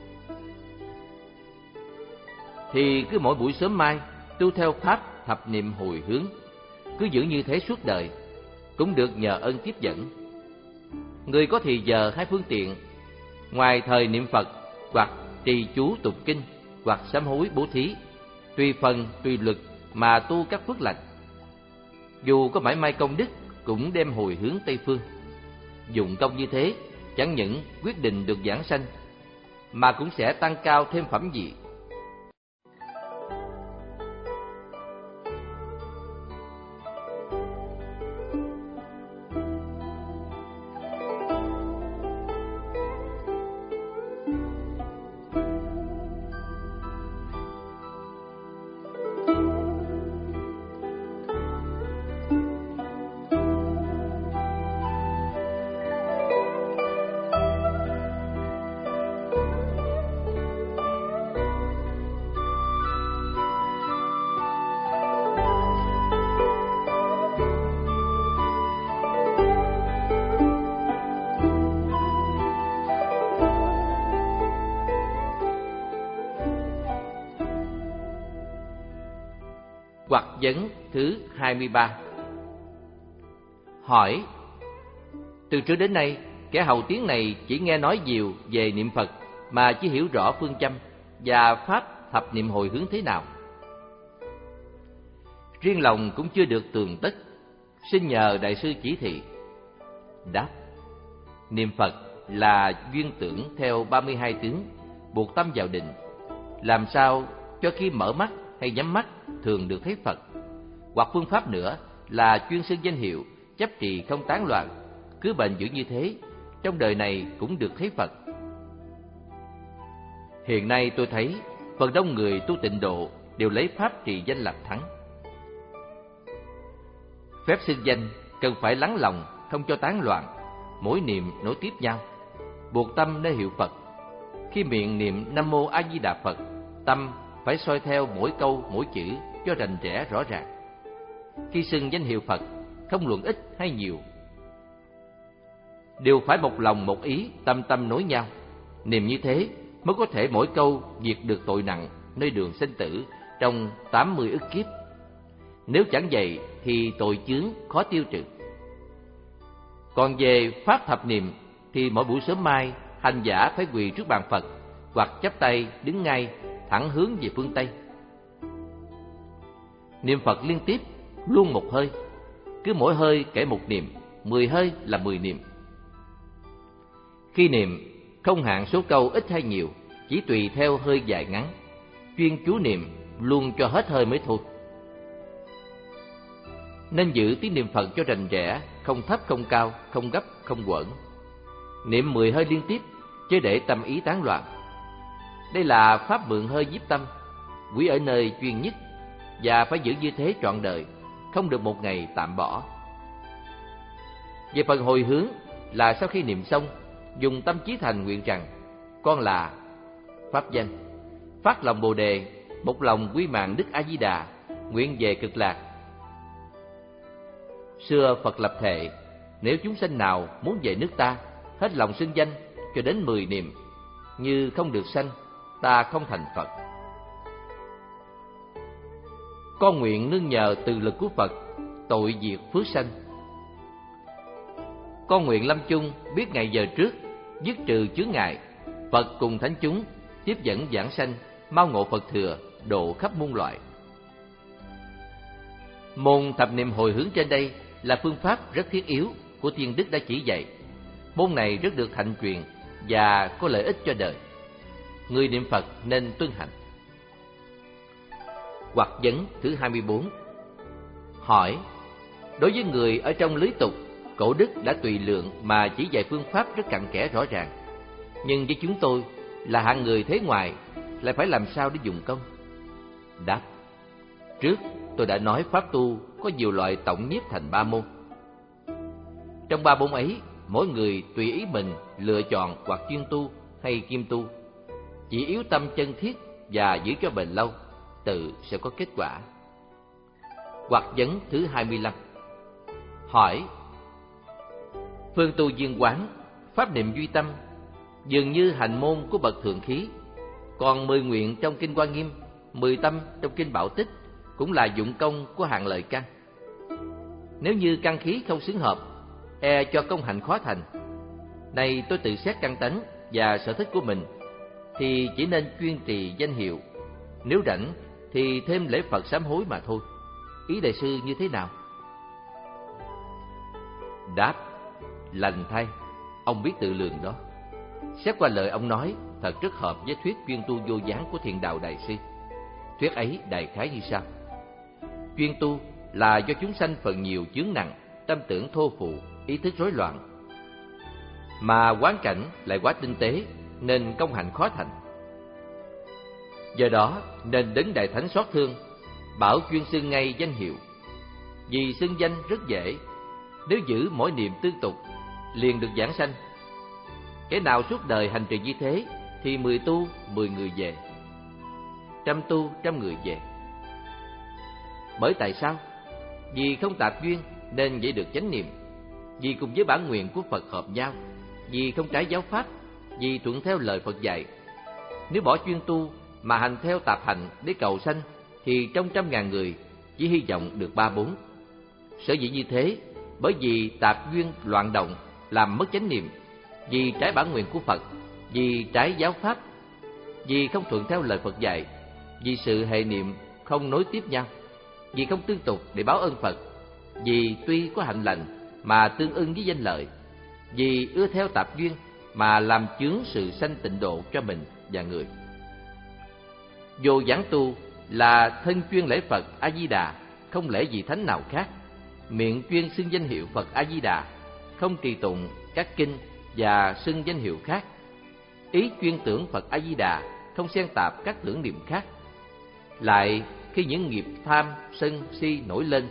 thì cứ mỗi buổi sớm mai tu theo pháp thập niệm hồi hướng, cứ giữ như thế suốt đời, cũng được nhờ ơn tiếp dẫn. Người có thì giờ hai phương tiện, ngoài thời niệm Phật, hoặc trì chú tụng kinh, hoặc sám hối bố thí, tùy phần tùy luật mà tu các phước lành. Dù có mãi may công đức, cũng đem hồi hướng Tây phương. Dụng công như thế, chẳng những quyết định được giảng sanh, mà cũng sẽ tăng cao thêm phẩm vị. Hoặc vấn thứ hai mươi ba. Hỏi: từ trước đến nay, kẻ hầu tiếng này chỉ nghe nói nhiều về niệm Phật, mà chỉ hiểu rõ phương châm và pháp thập niệm hồi hướng thế nào. Riêng lòng cũng chưa được tường tất, xin nhờ đại sư chỉ thị. Đáp: niệm Phật là duyên tưởng theo ba mươi hai tướng, buộc tâm vào định, làm sao cho khi mở mắt hay nhắm mắt thường được thấy Phật. Hoặc phương pháp nữa là chuyên xưng danh hiệu, chấp trì không tán loạn, cứ bền giữ như thế, trong đời này cũng được thấy Phật. Hiện nay tôi thấy phần đông người tu tịnh độ đều lấy pháp trì danh làm thắng. Phép xưng danh cần phải lắng lòng, không cho tán loạn, mỗi niệm nối tiếp nhau, buộc tâm nơi hiệu Phật. Khi miệng niệm Nam Mô A Di Đà Phật, tâm phải soi theo mỗi câu mỗi chữ cho rành rẽ rõ ràng. Khi xưng danh hiệu Phật, không luận ít hay nhiều, đều phải một lòng một ý, tâm tâm nối nhau. Niệm như thế mới có thể mỗi câu diệt được tội nặng nơi đường sinh tử trong tám mươi ức kiếp. Nếu chẳng vậy thì tội chướng khó tiêu trừ. Còn về pháp thập niệm thì mỗi buổi sớm mai, hành giả phải quỳ trước bàn Phật, hoặc chắp tay đứng ngay thẳng hướng về phương Tây. Niệm Phật liên tiếp, luôn một hơi, cứ mỗi hơi kể một niệm, mười hơi là mười niệm. Khi niệm, không hạn số câu ít hay nhiều, chỉ tùy theo hơi dài ngắn, chuyên chú niệm luôn cho hết hơi mới thôi. Nên giữ tiếng niệm Phật cho rành rẽ, không thấp không cao, không gấp không quẩn. Niệm mười hơi liên tiếp, chứ để tâm ý tán loạn. Đây là pháp mượn hơi nhiếp tâm, quý ở nơi chuyên nhất, và phải giữ như thế trọn đời, không được một ngày tạm bỏ. Về phần hồi hướng là sau khi niệm xong, dùng tâm chí thành nguyện rằng: con là pháp danh, phát lòng Bồ đề, một lòng quy mạng Đức A Di Đà, nguyện về cực lạc. Xưa Phật lập thệ, nếu chúng sanh nào muốn về nước ta, hết lòng xưng danh cho đến mười niệm, như không được sanh, ta không thành Phật. Con nguyện nương nhờ từ lực của Phật, tội diệt phước sanh. Con nguyện lâm chung biết ngày giờ trước, dứt trừ chướng ngại, Phật cùng thánh chúng tiếp dẫn giảng sanh, mau ngộ Phật thừa, độ khắp muôn loại. Môn thập niệm hồi hướng trên đây là phương pháp rất thiết yếu của Thiên Đức đã chỉ dạy. Môn này rất được thạnh truyền và có lợi ích cho đời. Người niệm Phật nên tuân hành. Hoặc vấn thứ hai mươi bốn. Hỏi: đối với người ở trong lưới tục, Cổ Đức đã tùy lượng mà chỉ dạy phương pháp rất cặn kẽ rõ ràng. Nhưng với chúng tôi là hạng người thế ngoài, lại phải làm sao để dùng công? Đáp: trước tôi đã nói pháp tu có nhiều loại tổng nhiếp thành ba môn. Trong ba môn ấy, mỗi người tùy ý mình lựa chọn hoặc chuyên tu hay kiêm tu. Chỉ yếu tâm chân thiết và giữ cho bền lâu, tự sẽ có kết quả. Hoặc vấn thứ hai mươi lăm. Hỏi: phương tu viên quán, pháp niệm duy tâm, dường như hành môn của bậc thượng khí. Còn mười nguyện trong kinh Hoa Nghiêm, mười tâm trong kinh Bảo Tích cũng là dụng công của hạng lợi căn. Nếu như căn khí không xứng hợp, e cho công hạnh khó thành. Này tôi tự xét căn tánh và sở thích của mình, thì chỉ nên chuyên trì danh hiệu. Nếu rảnh thì thêm lễ Phật sám hối mà thôi. Ý đại sư như thế nào? Đáp: lành thay, ông biết tự lường đó. Xét qua lời ông nói, thật rất hợp với thuyết chuyên tu vô gián của Thiền Đạo Đại Sư. Thuyết ấy đại khái như sau: chuyên tu là do chúng sanh phần nhiều chướng nặng, tâm tưởng thô phụ, ý thức rối loạn, mà quán cảnh lại quá tinh tế, nên công hạnh khó thành. Do đó nên đấng Đại Thánh xót thương, bảo chuyên xưng ngay danh hiệu. Vì xưng danh rất dễ, nếu giữ mỗi niệm tương tục, liền được giảng sanh. Kẻ nào suốt đời hành trì như thế, thì mười tu mười người về, trăm tu trăm người về. Bởi tại sao? Vì không tạp duyên nên dễ được chánh niệm, vì cùng với bản nguyện của Phật hợp nhau, vì không trái giáo pháp, vì thuận theo lời Phật dạy. Nếu bỏ chuyên tu mà hành theo tạp hạnh để cầu sanh, thì trong trăm ngàn người chỉ hy vọng được ba bốn. Sở dĩ như thế, bởi vì tạp duyên loạn động làm mất chánh niệm, vì trái bản nguyện của Phật, vì trái giáo pháp, vì không thuận theo lời Phật dạy, vì sự hệ niệm không nối tiếp nhau, vì không tương tục để báo ơn Phật, vì tuy có hạnh lành mà tương ưng với danh lợi, vì ưa theo tạp duyên mà làm chướng sự sanh tịnh độ cho mình và người. Vô giảng tu là thân chuyên lễ Phật A Di Đà, không lễ vị thánh nào khác. Miệng chuyên xưng danh hiệu Phật A Di Đà, không trì tụng các kinh và xưng danh hiệu khác. Ý chuyên tưởng Phật A Di Đà, không xen tạp các tưởng niệm khác. Lại khi những nghiệp tham, sân, si nổi lên,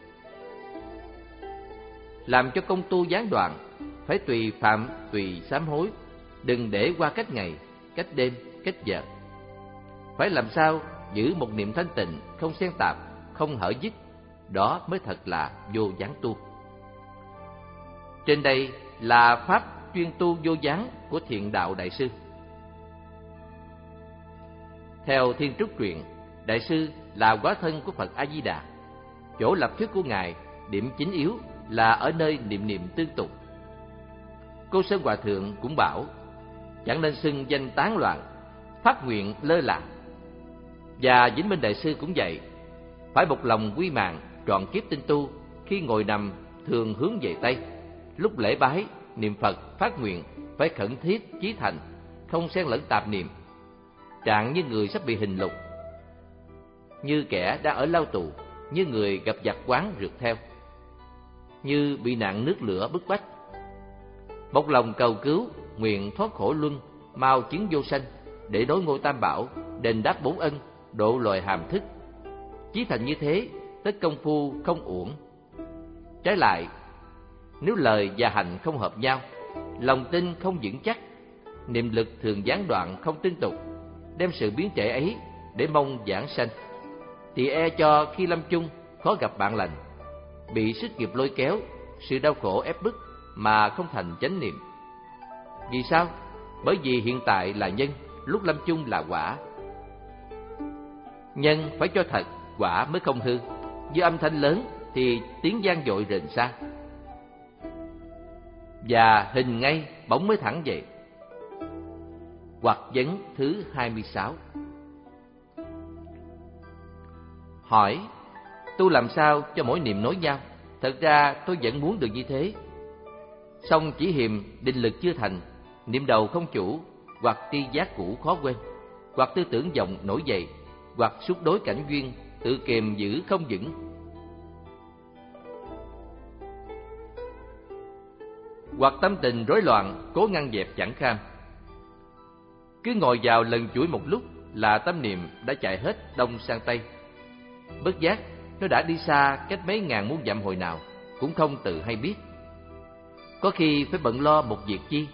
làm cho công tu gián đoạn, phải tùy phạm, tùy sám hối, đừng để qua cách ngày, cách đêm, cách giờ. Phải làm sao giữ một niệm thanh tịnh, không xen tạp, không hở dứt, đó mới thật là vô gián tu. Trên đây là pháp chuyên tu vô gián của Thiện Đạo Đại Sư. Theo Thiên Trúc truyện, Đại sư là hóa thân của Phật A Di Đà. Chỗ lập thuyết của ngài, điểm chính yếu là ở nơi niệm niệm tương tục. Cô Sơn Hòa Thượng cũng bảo, chẳng nên xưng danh tán loạn, phát nguyện lơ là. Và Vĩnh Minh Đại Sư cũng vậy, phải một lòng quy mạng, trọn kiếp tinh tu. Khi ngồi nằm thường hướng về Tây, lúc lễ bái niệm Phật phát nguyện phải khẩn thiết chí thành, không xen lẫn tạp niệm. Trạng như người sắp bị hình lục, như kẻ đã ở lao tù, như người gặp giặc quán rượt theo, như bị nạn nước lửa bức bách. Một lòng cầu cứu, nguyện thoát khổ luân, mau chứng vô sanh, để đối ngôi tam bảo, đền đáp bốn ân, độ loài hàm thức. Chí thành như thế, tất công phu không uổng. Trái lại, nếu lời và hành không hợp nhau, lòng tin không vững chắc, niệm lực thường gián đoạn không tương tục, đem sự biến trễ ấy để mong giảng sanh, thì e cho khi lâm chung khó gặp bạn lành, bị sức nghiệp lôi kéo, sự đau khổ ép bức mà không thành chánh niệm. Vì sao? bởi vì hiện tại là nhân, lúc lâm chung là quả. Nhân phải cho thật, quả mới không hư. Như âm thanh lớn thì tiếng vang dội rền xa, và hình ngay bỗng mới thẳng vậy. Hoặc vấn thứ hai mươi sáu. Hỏi: tu làm sao cho mỗi niệm nối nhau? Thật ra tôi vẫn muốn được như thế, song chỉ hiềm định lực chưa thành, niệm đầu không chủ, hoặc tri giác cũ khó quên, hoặc tư tưởng vọng nổi dậy, hoặc xúc đối cảnh duyên tự kềm giữ không vững. Hoặc tâm tình rối loạn, cố ngăn dẹp chẳng kham. Cứ ngồi vào lần chuỗi một lúc là tâm niệm đã chạy hết đông sang tây. Bất giác nó đã đi xa cách mấy ngàn muôn dặm hồi nào, cũng không tự hay biết. Có khi phải bận lo một việc chi,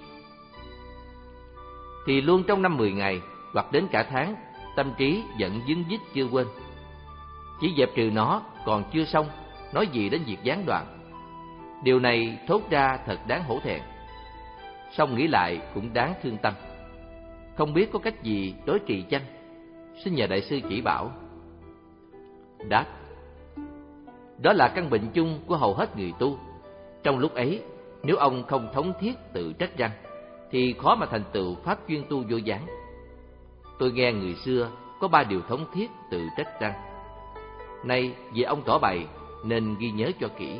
thì luôn trong năm mười ngày hoặc đến cả tháng, tâm trí vẫn dính dít chưa quên. Chỉ dẹp trừ nó còn chưa xong, nói gì đến việc gián đoạn. Điều này thốt ra thật đáng hổ thẹn, song nghĩ lại cũng đáng thương tâm. Không biết có cách gì đối trị chăng? Xin nhờ đại sư chỉ bảo. Đáp: đó là căn bệnh chung của hầu hết người tu. Trong lúc ấy, nếu ông không thống thiết tự trách răng, thì khó mà thành tựu pháp chuyên tu vô gián. Tôi nghe người xưa có ba điều thống thiết tự trách răng. Nay vì ông tỏ bày nên ghi nhớ cho kỹ.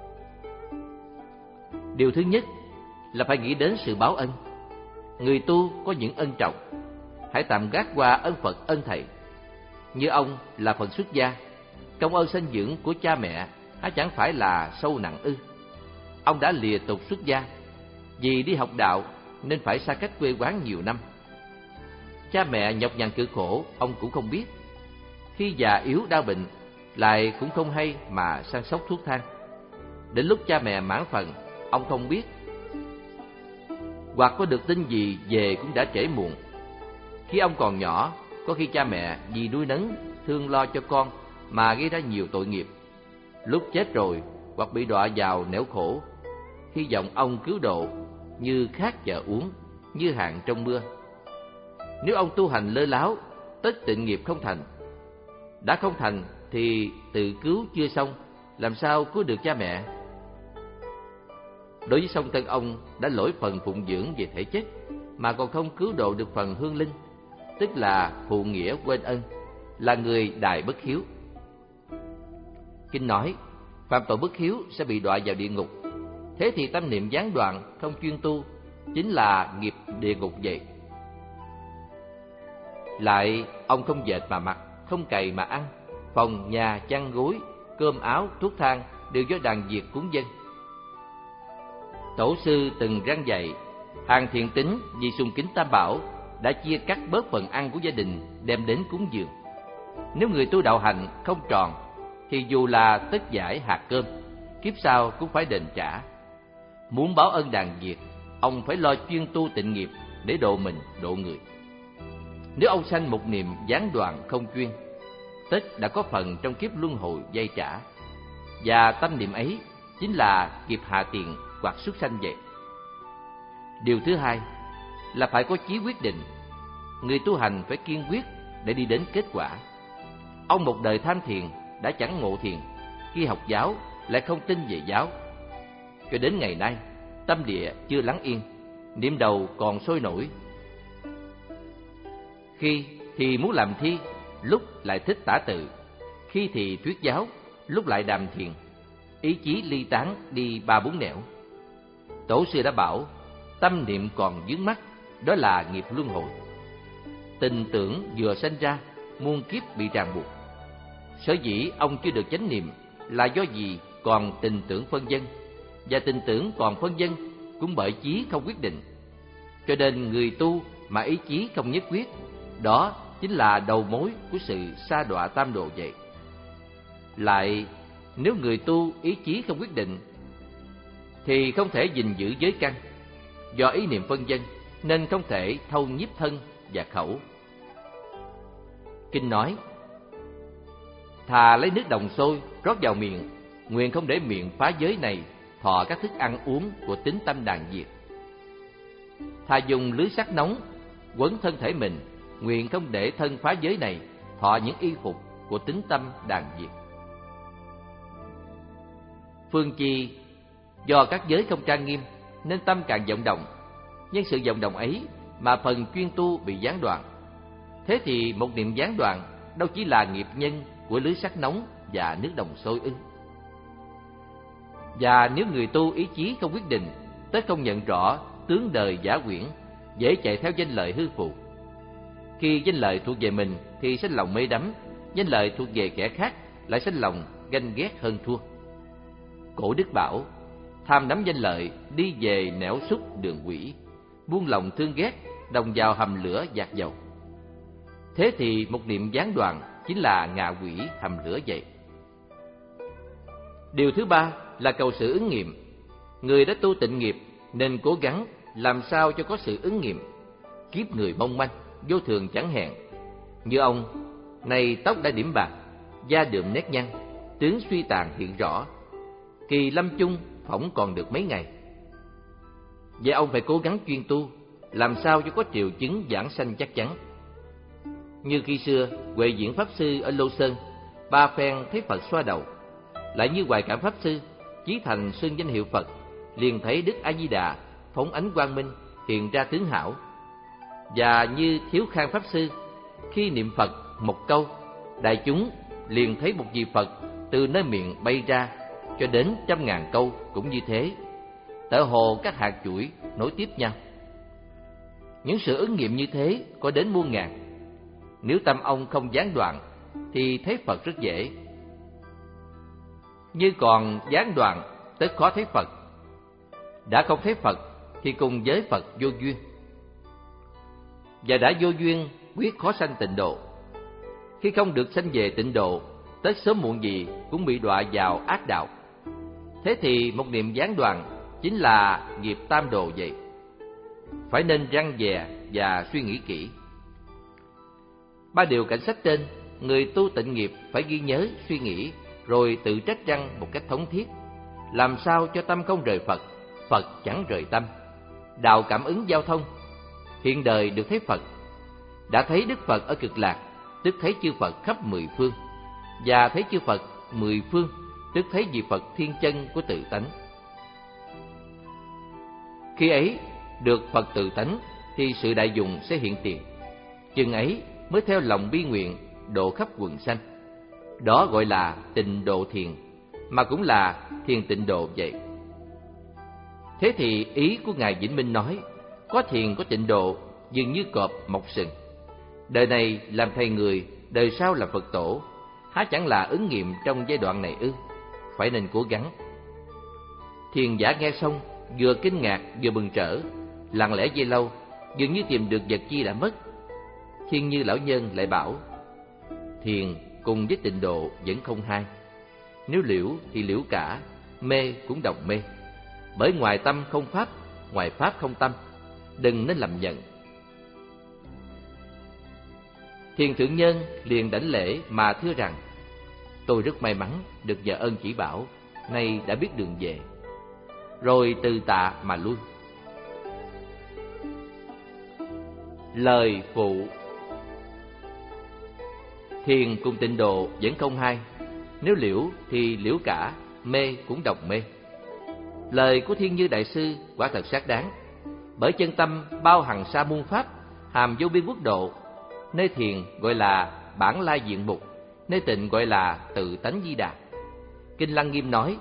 Điều thứ nhất là phải nghĩ đến sự báo ân. Người tu có những ân trọng, hãy tạm gác qua ân Phật ân thầy. Như ông là phần xuất gia, công ơn sinh dưỡng của cha mẹ há chẳng phải là sâu nặng ư? Ông đã lìa tục xuất gia, vì đi học đạo nên phải xa cách quê quán nhiều năm. Cha mẹ nhọc nhằn cực khổ, ông cũng không biết. Khi già yếu đau bệnh, lại cũng không hay mà săn sóc thuốc thang. Đến lúc cha mẹ mãn phần, ông không biết. Hoặc có được tin gì về cũng đã trễ muộn. Khi ông còn nhỏ, có khi cha mẹ vì nuôi nấng, thương lo cho con mà gây ra nhiều tội nghiệp. Lúc chết rồi, hoặc bị đọa vào nẻo khổ, hy vọng ông cứu độ như khát vợ uống, như hạn trong mưa. Nếu ông tu hành lơ láo, tất tịnh nghiệp không thành. Đã không thành thì tự cứu chưa xong, làm sao cứu được cha mẹ? Đối với song thân ông đã lỗi phần phụng dưỡng về thể chất, mà còn không cứu độ được phần hương linh, tức là phụ nghĩa quên ân, là người đài bất hiếu. Kinh nói, phạm tội bất hiếu sẽ bị đọa vào địa ngục. Thế thì tâm niệm gián đoạn, không chuyên tu, chính là nghiệp địa ngục vậy. Lại, ông không dệt mà mặc, không cày mà ăn, phòng, nhà, chăn gối, cơm áo, thuốc thang đều do đàn diệt cúng dâng. Tổ sư từng răn dạy, hàng thiện tín vì sùng kính Tam Bảo đã chia cắt bớt phần ăn của gia đình đem đến cúng dường. Nếu người tu đạo hành không tròn, thì dù là tất giải hạt cơm, kiếp sau cũng phải đền trả. Muốn báo ân đàn diệt, ông phải lo chuyên tu tịnh nghiệp để độ mình, độ người. Nếu ông sanh một niềm gián đoạn không chuyên, tất đã có phần trong kiếp luân hồi vay trả. Và tâm niệm ấy chính là nghiệp hạ tiền hoặc xuất sanh vậy. Điều thứ hai là phải có chí quyết định. Người tu hành phải kiên quyết để đi đến kết quả. Ông một đời tham thiền đã chẳng ngộ thiền, khi học giáo lại không tin về giáo. Cho đến ngày nay, tâm địa chưa lắng yên, niệm đầu còn sôi nổi. Khi thì muốn làm thi, lúc lại thích tả tự. Khi thì thuyết giáo, lúc lại đàm thiền. Ý chí ly tán đi ba bốn nẻo. Tổ sư đã bảo, tâm niệm còn vướng mắc, đó là nghiệp luân hồi. Tình tưởng vừa sanh ra, muôn kiếp bị ràng buộc. Sở dĩ ông chưa được chánh niệm là do gì còn tình tưởng phân vân, và tình tưởng còn phân vân cũng bởi chí không quyết định. Cho nên người tu mà ý chí không nhất quyết, đó chính là đầu mối của sự sa đọa tam độ vậy. Lại, nếu người tu ý chí không quyết định, thì không thể gìn giữ giới căn. Do ý niệm phân vân nên không thể thâu nhiếp thân và khẩu. Kinh nói, thà lấy nước đồng sôi rót vào miệng, nguyện không để miệng phá giới này thọ các thức ăn uống của tính tâm đàn diệt. Thà dùng lưới sắt nóng quấn thân thể mình, nguyện không để thân phá giới này thọ những y phục của tính tâm đàn diệt. Phương chi do các giới không trang nghiêm nên tâm càng vọng động, nhân sự vọng động ấy mà phần chuyên tu bị gián đoạn. Thế thì một niệm gián đoạn đâu chỉ là nghiệp nhân của lưới sắt nóng và nước đồng sôi ư? Và nếu người tu ý chí không quyết định, tới không nhận rõ tướng đời giả quyển, dễ chạy theo danh lợi hư phù. Khi danh lợi thuộc về mình thì sanh lòng mê đắm, danh lợi thuộc về kẻ khác lại sanh lòng ganh ghét hơn thua. Cổ đức bảo: tham nắm danh lợi đi về nẻo xúc đường quỷ, buông lòng thương ghét đồng vào hầm lửa dạt dầu. Thế thì một niệm gián đoạn chính là ngạ quỷ hầm lửa vậy. Điều thứ ba là cầu sự ứng nghiệm. Người đã tu tịnh nghiệp nên cố gắng làm sao cho có sự ứng nghiệm. Kiếp người mong manh, vô thường chẳng hẹn. Như ông, này tóc đã điểm bạc, da đượm nét nhăn, tướng suy tàn hiện rõ. Kỳ lâm chung phỏng còn được mấy ngày. Vậy ông phải cố gắng chuyên tu, làm sao cho có triệu chứng giảng sanh chắc chắn. Như khi xưa, Huệ Diễn Pháp Sư ở Lô Sơn, ba phen thấy Phật xoa đầu. Lại như Hoài Cảm Pháp Sư, chí thành xưng danh hiệu Phật, liền thấy Đức A Di Đà phóng ánh quang minh hiện ra tướng hảo. Và như Thiếu Khang Pháp Sư, khi niệm Phật một câu, đại chúng liền thấy một vị Phật từ nơi miệng bay ra, cho đến trăm ngàn câu cũng như thế, tựa hồ các hạt chuỗi nối tiếp nhau. Những sự ứng nghiệm như thế có đến muôn ngàn. Nếu tâm ông không gián đoạn thì thấy Phật rất dễ. Như còn gián đoạn tất khó thấy Phật. Đã không thấy Phật thì cùng với Phật vô duyên. Và đã vô duyên quyết khó sanh tịnh độ. Khi không được sanh về tịnh độ, tất sớm muộn gì cũng bị đọa vào ác đạo. Thế thì một niệm gián đoạn chính là nghiệp tam đồ vậy. Phải nên răn dè và suy nghĩ kỹ. Ba điều cảnh sách trên, người tu tịnh nghiệp phải ghi nhớ, suy nghĩ, rồi tự trách răn một cách thống thiết. Làm sao cho tâm không rời Phật, Phật chẳng rời tâm. Đạo cảm ứng giao thông. Hiện đời được thấy Phật. Đã thấy Đức Phật ở Cực Lạc, tức thấy chư Phật khắp mười phương. Và thấy chư Phật mười phương, tức thấy vị Phật thiên chân của tự tánh. Khi ấy được Phật tự tánh thì sự đại dụng sẽ hiện tiền. Chừng ấy mới theo lòng bi nguyện độ khắp quần sanh. Đó gọi là tịnh độ thiền, mà cũng là thiền tịnh độ vậy. Thế thì ý của Ngài Vĩnh Minh nói, có thiền có tịnh độ dường như cọp mọc sừng. Đời này làm thầy người, đời sau làm Phật tổ, há chẳng là ứng nghiệm trong giai đoạn này ư? Phải nên cố gắng. Thiền giả nghe xong vừa kinh ngạc vừa mừng rỡ, lặng lẽ giây lâu, dường như tìm được vật chi đã mất. Thiên Như lão nhân lại bảo, thiền cùng với tịnh độ vẫn không hai. Nếu liễu thì liễu cả, mê cũng đồng mê. Bởi ngoài tâm không pháp, ngoài pháp không tâm, đừng nên lầm nhận. Thiền thượng nhân liền đảnh lễ mà thưa rằng, tôi rất may mắn được vợ ơn chỉ bảo, nay đã biết đường về. Rồi từ tạ mà lui. Lời phụ. Thiền cùng tịnh độ vẫn không hai. Nếu liễu thì liễu cả, mê cũng đồng mê. Lời của Thiên Như đại sư quả thật xác đáng. Bởi chân tâm bao hằng sa muôn pháp, hàm vô biên quốc độ. Nơi thiền gọi là bản lai diện mục, nơi tịnh gọi là tự tánh di đà. Kinh Lăng Nghiêm nói,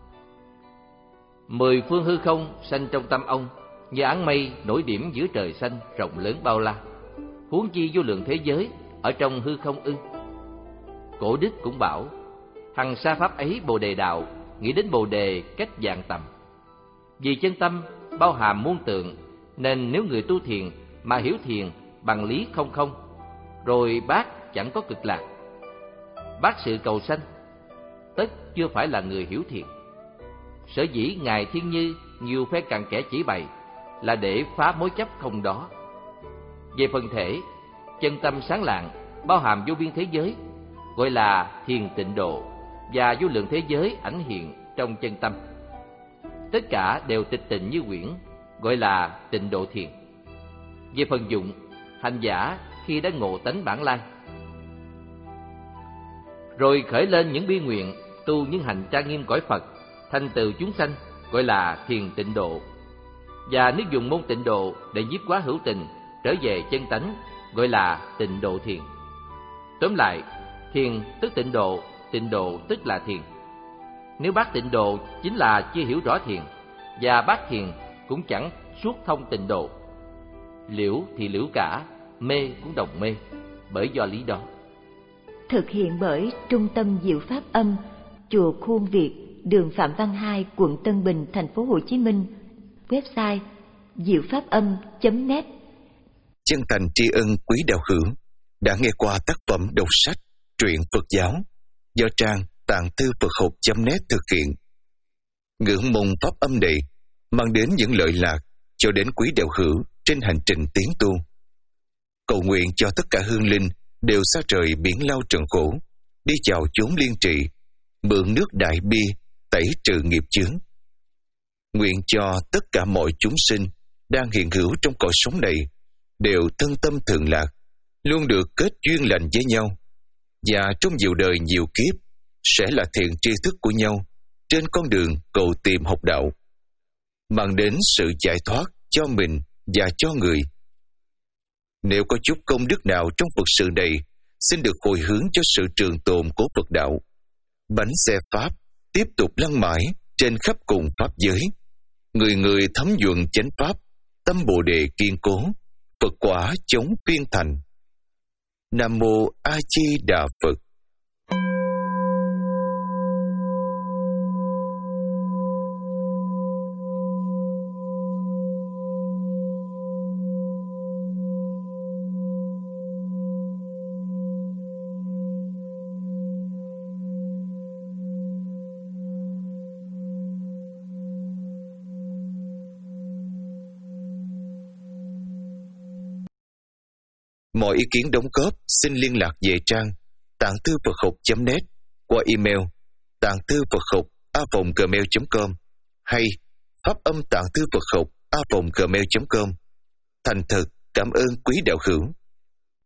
mười phương hư không sanh trong tâm ông, như áng mây nổi điểm giữa trời xanh rộng lớn bao la. Huống chi vô lượng thế giới ở trong hư không ư? Cổ đức cũng bảo, hằng sa pháp ấy bồ đề đạo, nghĩ đến bồ đề cách vạn tầm. Vì chân tâm bao hàm muôn tượng, nên nếu người tu thiền mà hiểu thiền bằng lý không không, rồi bác chẳng có cực lạc. Bác sự cầu sanh, tất chưa phải là người hiểu thiền. Sở dĩ Ngài Thiên Như nhiều phe cặn kẽ chỉ bày là để phá mối chấp không đó. Về phần thể, chân tâm sáng lạng bao hàm vô biên thế giới, gọi là thiền tịnh độ, và vô lượng thế giới ảnh hiện trong chân tâm. Tất cả đều tịch tịnh như quyển, gọi là Tịnh Độ Thiền. Về phần dụng, hành giả khi đã ngộ tánh bản lai, rồi khởi lên những bi nguyện, tu những hành trang nghiêm cõi Phật, thành tựu chúng sanh, gọi là thiền tịnh độ. Và nếu dùng môn tịnh độ để nhiếp quá hữu tình, trở về chân tánh, gọi là tịnh độ thiền. Tóm lại, thiền tức tịnh độ, tịnh độ tức là thiền. Nếu bát tịnh độ chính là chưa hiểu rõ thiền, và bát thiền cũng chẳng suốt thông tịnh độ. Liễu thì liễu cả, mê cũng đồng mê, bởi do lý đó. Thực hiện bởi Trung tâm Diệu Pháp Âm, chùa Khuôn Việt, đường Phạm Văn Hai, quận Tân Bình, thành phố Hồ Chí Minh. Website diệu pháp âm chấm net. Chân thành tri ân quý đạo hữu đã nghe qua tác phẩm đọc sách Truyện Phật giáo do trang tạng thư Phật học chấm net thực hiện. Ngưỡng mong pháp âm này mang đến những lợi lạc cho đến quý đạo hữu trên hành trình tiến tu. Cầu nguyện cho tất cả hương linh đều xa rời biển lao trần khổ, đi vào chốn liên trị, mượn nước đại bi tẩy trừ nghiệp chướng. Nguyện cho tất cả mọi chúng sinh đang hiện hữu trong cõi sống này đều thân tâm thường lạc, luôn được kết duyên lành với nhau, và trong nhiều đời nhiều kiếp sẽ là thiện tri thức của nhau trên con đường cầu tìm học đạo, mang đến sự giải thoát cho mình và cho người. Nếu có chút công đức nào trong Phật sự này, xin được hồi hướng cho sự trường tồn của Phật đạo. Bánh xe Pháp tiếp tục lăn mãi trên khắp cùng Pháp giới. Người người thấm nhuận chánh Pháp, tâm Bồ Đề kiên cố, Phật quả chống phiên thành. Nam Mô A Di Đà Phật. Mọi ý kiến đóng góp xin liên lạc về trang tạng thư Phật học chấm net qua email tạng thư Phật học a vòng gmail chấm com hay pháp âm tạng thư Phật học a vòng gmail chấm com. Thành thật cảm ơn quý đạo hữu.